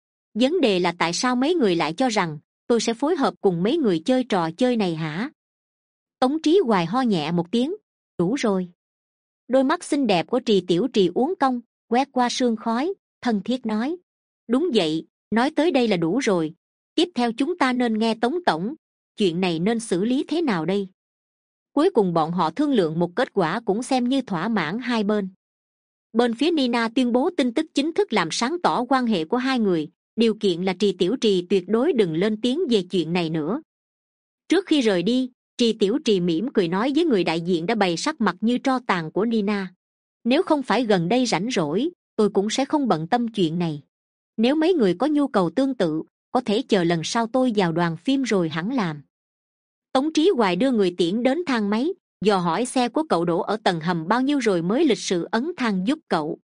Vấn đề là tại sao mấy người lại cho rằng tôi sẽ phối hợp cùng mấy người chơi trò chơi này hả? Tống Trí Hoài ho nhẹ một tiếng: đủ rồi. Đôi mắt xinh đẹp của Trì Tiểu Trì uốn cong, quét qua sương khói, thân thiết nói: đúng vậy, nói tới đây là đủ rồi. Tiếp theo chúng ta nên nghe Tống tổng, chuyện này nên xử lý thế nào đây? Cuối cùng bọn họ thương lượng một kết quả cũng xem như thỏa mãn hai bên. Bên phía Nina tuyên bố tin tức chính thức làm sáng tỏ quan hệ của hai người, điều kiện là Trì Tiểu Trì tuyệt đối đừng lên tiếng về chuyện này nữa. Trước khi rời đi, Trì Tiểu Trì mỉm cười nói với người đại diện đã bày sắc mặt như tro tàn của Nina: nếu không phải gần đây rảnh rỗi, tôi cũng sẽ không bận tâm chuyện này. Nếu mấy người có nhu cầu tương tự, có thể chờ lần sau tôi vào đoàn phim rồi hẳn làm. Tống Trí Hoài đưa người tiễn đến thang máy, dò hỏi xe của cậu đổ ở tầng hầm bao nhiêu rồi mới lịch sự ấn thang giúp cậu.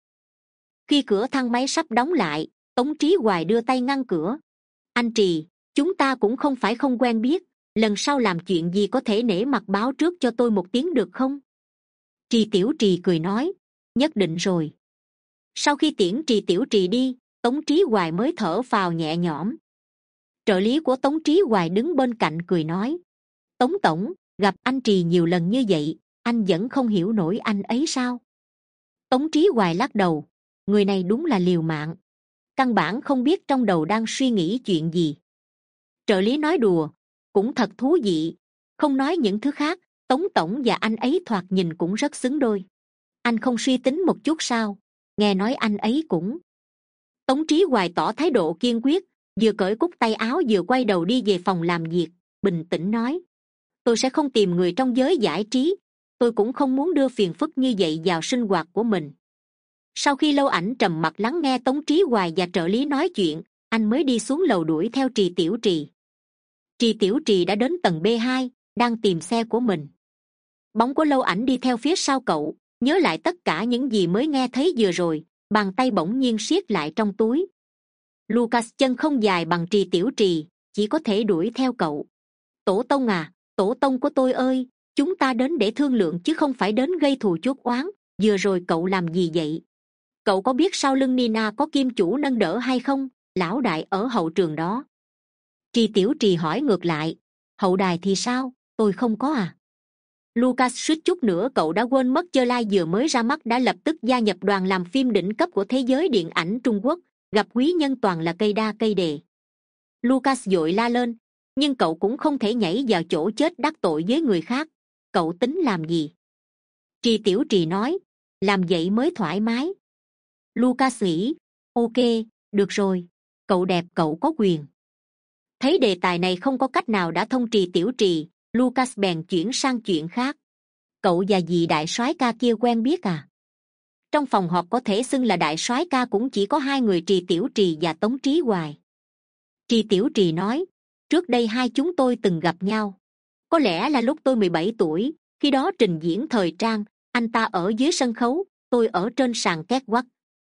Khi cửa thang máy sắp đóng lại, Tống Trí Hoài đưa tay ngăn cửa. Anh Trì, chúng ta cũng không phải không quen biết, lần sau làm chuyện gì có thể nể mặt báo trước cho tôi một tiếng được không? Trì Tiểu Trì cười nói, nhất định rồi. Sau khi tiễn Trì Tiểu Trì đi, Tống Trí Hoài mới thở phào nhẹ nhõm. Trợ lý của Tống Trí Hoài đứng bên cạnh cười nói, Tống tổng, gặp anh Trì nhiều lần như vậy, anh vẫn không hiểu nổi anh ấy sao? Tống Trí Hoài lắc đầu, người này đúng là liều mạng, căn bản không biết trong đầu đang suy nghĩ chuyện gì. Trợ lý nói đùa, cũng thật thú vị. Không nói những thứ khác, Tống tổng và anh ấy thoạt nhìn cũng rất xứng đôi. Anh không suy tính một chút sao? Nghe nói anh ấy cũng... Tống Trí Hoài tỏ thái độ kiên quyết, vừa cởi cúc tay áo vừa quay đầu đi về phòng làm việc, bình tĩnh nói, tôi sẽ không tìm người trong giới giải trí, tôi cũng không muốn đưa phiền phức như vậy vào sinh hoạt của mình. Sau khi Lâu Ảnh trầm mặc lắng nghe Tống Trí Hoài và trợ lý nói chuyện, anh mới đi xuống lầu đuổi theo Trì Tiểu Trì. Trì Tiểu Trì đã đến tầng B hai, đang tìm xe của mình. Bóng của Lâu Ảnh đi theo phía sau cậu, nhớ lại tất cả những gì mới nghe thấy vừa rồi, bàn tay bỗng nhiên siết lại trong túi. Lucas chân không dài bằng Trì Tiểu Trì, chỉ có thể đuổi theo cậu. Tổ tông à, tổ tông của tôi ơi, chúng ta đến để thương lượng chứ không phải đến gây thù chuốc oán, vừa rồi cậu làm gì vậy? Cậu có biết sau lưng Nina có kim chủ nâng đỡ hay không? Lão đại ở hậu trường đó. Trì Tiểu Trì hỏi ngược lại, hậu đài thì sao, tôi không có à? Lucas suýt chút nữa cậu đã quên mất Chơ Lai vừa mới ra mắt đã lập tức gia nhập đoàn làm phim đỉnh cấp của thế giới điện ảnh Trung Quốc, gặp quý nhân toàn là cây đa cây đề. Lucas vội la lên, nhưng cậu cũng không thể nhảy vào chỗ chết đắc tội với người khác. Cậu tính làm gì? Trì Tiểu Trì nói, làm vậy mới thoải mái. Lucas nghĩ, ok, được rồi, cậu đẹp cậu có quyền. Thấy đề tài này không có cách nào đã thông Trì Tiểu Trì, Lucas bèn chuyển sang chuyện khác. Cậu và dì đại soái ca kia quen biết à? Trong phòng họp có thể xưng là đại soái ca cũng chỉ có hai người Trì Tiểu Trì và Tống Trí Hoài. Trì Tiểu Trì nói, trước đây hai chúng tôi từng gặp nhau. Có lẽ là lúc tôi mười bảy tuổi, khi đó trình diễn thời trang, anh ta ở dưới sân khấu, tôi ở trên sàn két quắt.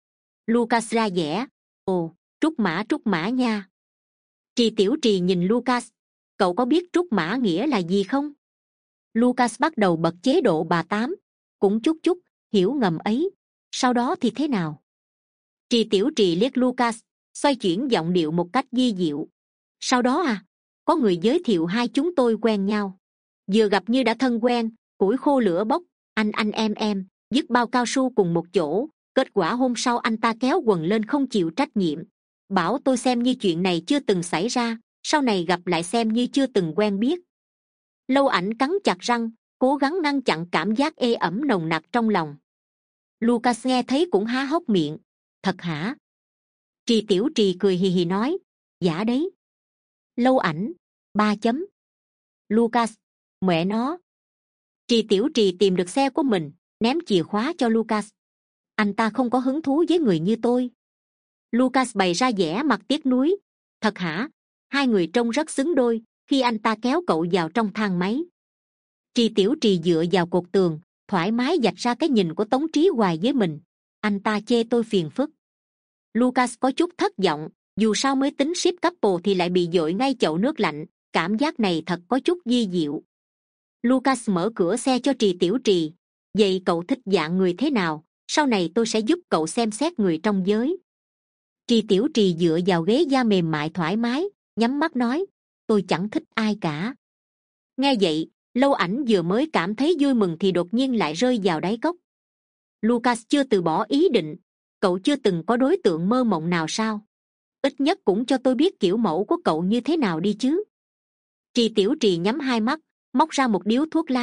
Lucas ra vẻ, ồ, trúc mã trúc mã nha. Trì Tiểu Trì nhìn Lucas, cậu có biết trúc mã nghĩa là gì không? Lucas bắt đầu bật chế độ bà tám, cũng chút chút, hiểu ngầm ấy. Sau đó thì thế nào? Trì Tiểu Trì liếc Lucas, xoay chuyển giọng điệu một cách vi diệu. Sau đó à, có người giới thiệu hai chúng tôi quen nhau. Vừa gặp như đã thân quen, củi khô lửa bốc, anh anh em em, dứt bao cao su cùng một chỗ. Kết quả hôm sau anh ta kéo quần lên không chịu trách nhiệm. Bảo tôi xem như chuyện này chưa từng xảy ra, sau này gặp lại xem như chưa từng quen biết. Lâu Ảnh cắn chặt răng, cố gắng ngăn chặn cảm giác ê ẩm nồng nặc trong lòng. Lucas nghe thấy cũng há hốc miệng. Thật hả? Trì Tiểu Trì cười hì hì nói, giả đấy. Lâu Ảnh, ba chấm. Lucas, mẹ nó. Trì Tiểu Trì tìm được xe của mình, ném chìa khóa cho Lucas. Anh ta không có hứng thú với người như tôi. Lucas bày ra vẻ mặt tiếc nuối. Thật hả? Hai người trông rất xứng đôi khi anh ta kéo cậu vào trong thang máy. Trì Tiểu Trì dựa vào cột tường, thoải mái vạch ra cái nhìn của Tống Trí Hoài với mình. Anh ta chê tôi phiền phức. Lucas có chút thất vọng, dù sao mới tính ship couple thì lại bị dội ngay chậu nước lạnh, cảm giác này thật có chút vi diệu. Lucas mở cửa xe cho Trì Tiểu Trì. Vậy cậu thích dạng người thế nào? Sau này tôi sẽ giúp cậu xem xét người trong giới. Trì Tiểu Trì dựa vào ghế da mềm mại thoải mái, nhắm mắt nói, tôi chẳng thích ai cả. Nghe vậy, Lâu Ảnh vừa mới cảm thấy vui mừng thì đột nhiên lại rơi vào đáy cốc. Lucas chưa từ bỏ ý định. Cậu chưa từng có đối tượng mơ mộng nào sao? Ít nhất cũng cho tôi biết kiểu mẫu của cậu như thế nào đi chứ. Trì Tiểu Trì nhắm hai mắt, móc ra một điếu thuốc lá,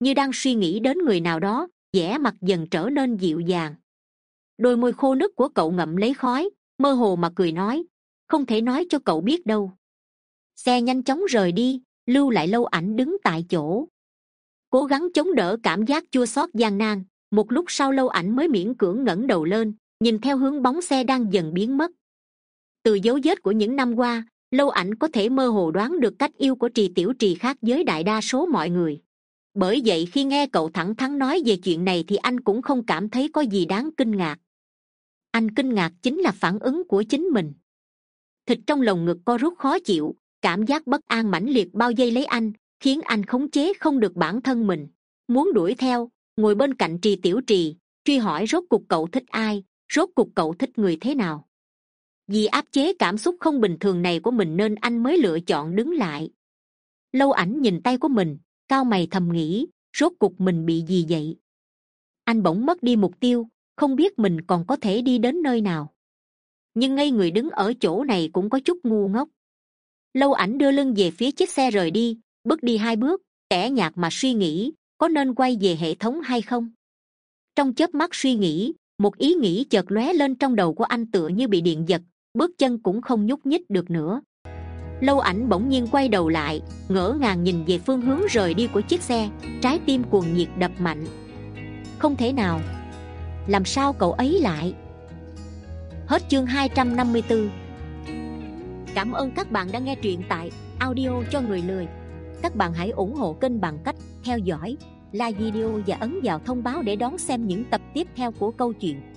như đang suy nghĩ đến người nào đó, vẻ mặt dần trở nên dịu dàng. Đôi môi khô nứt của cậu ngậm lấy khói, mơ hồ mà cười nói, không thể nói cho cậu biết đâu. Xe nhanh chóng rời đi, lưu lại Lâu Ảnh đứng tại chỗ, cố gắng chống đỡ cảm giác chua xót gian nan. Một lúc sau Lâu Ảnh mới miễn cưỡng ngẩng đầu lên, nhìn theo hướng bóng xe đang dần biến mất. Từ dấu vết của những năm qua, Lâu Ảnh có thể mơ hồ đoán được cách yêu của Trì Tiểu Trì khác với đại đa số mọi người. Bởi vậy khi nghe cậu thẳng thắn nói về chuyện này thì anh cũng không cảm thấy có gì đáng kinh ngạc. Anh kinh ngạc chính là phản ứng của chính mình. Thịt trong lồng ngực co rút khó chịu, cảm giác bất an mãnh liệt bao vây lấy anh, khiến anh khống chế không được bản thân mình. Muốn đuổi theo, ngồi bên cạnh Trì Tiểu Trì, truy hỏi rốt cuộc cậu thích ai, rốt cuộc cậu thích người thế nào. Vì áp chế cảm xúc không bình thường này của mình nên anh mới lựa chọn đứng lại. Lâu Ảnh nhìn tay của mình, cau mày thầm nghĩ, rốt cuộc mình bị gì vậy? Anh bỗng mất đi mục tiêu, không biết mình còn có thể đi đến nơi nào. Nhưng ngây người đứng ở chỗ này cũng có chút ngu ngốc. Lâu Ảnh đưa lưng về phía chiếc xe rời đi, bước đi hai bước, tẻ nhạt mà suy nghĩ, có nên quay về hệ thống hay không? Trong chớp mắt suy nghĩ, một ý nghĩ chợt lóe lên trong đầu của anh tựa như bị điện giật, bước chân cũng không nhúc nhích được nữa. Lâu Ảnh bỗng nhiên quay đầu lại, ngỡ ngàng nhìn về phương hướng rời đi của chiếc xe, trái tim cuồng nhiệt đập mạnh. Không thể nào, làm sao cậu ấy lại? Hết chương hai trăm năm mươi tư. Cảm ơn các bạn đã nghe truyện tại audio cho người lười. Các bạn hãy ủng hộ kênh bằng cách theo dõi, like video và ấn vào thông báo để đón xem những tập tiếp theo của câu chuyện.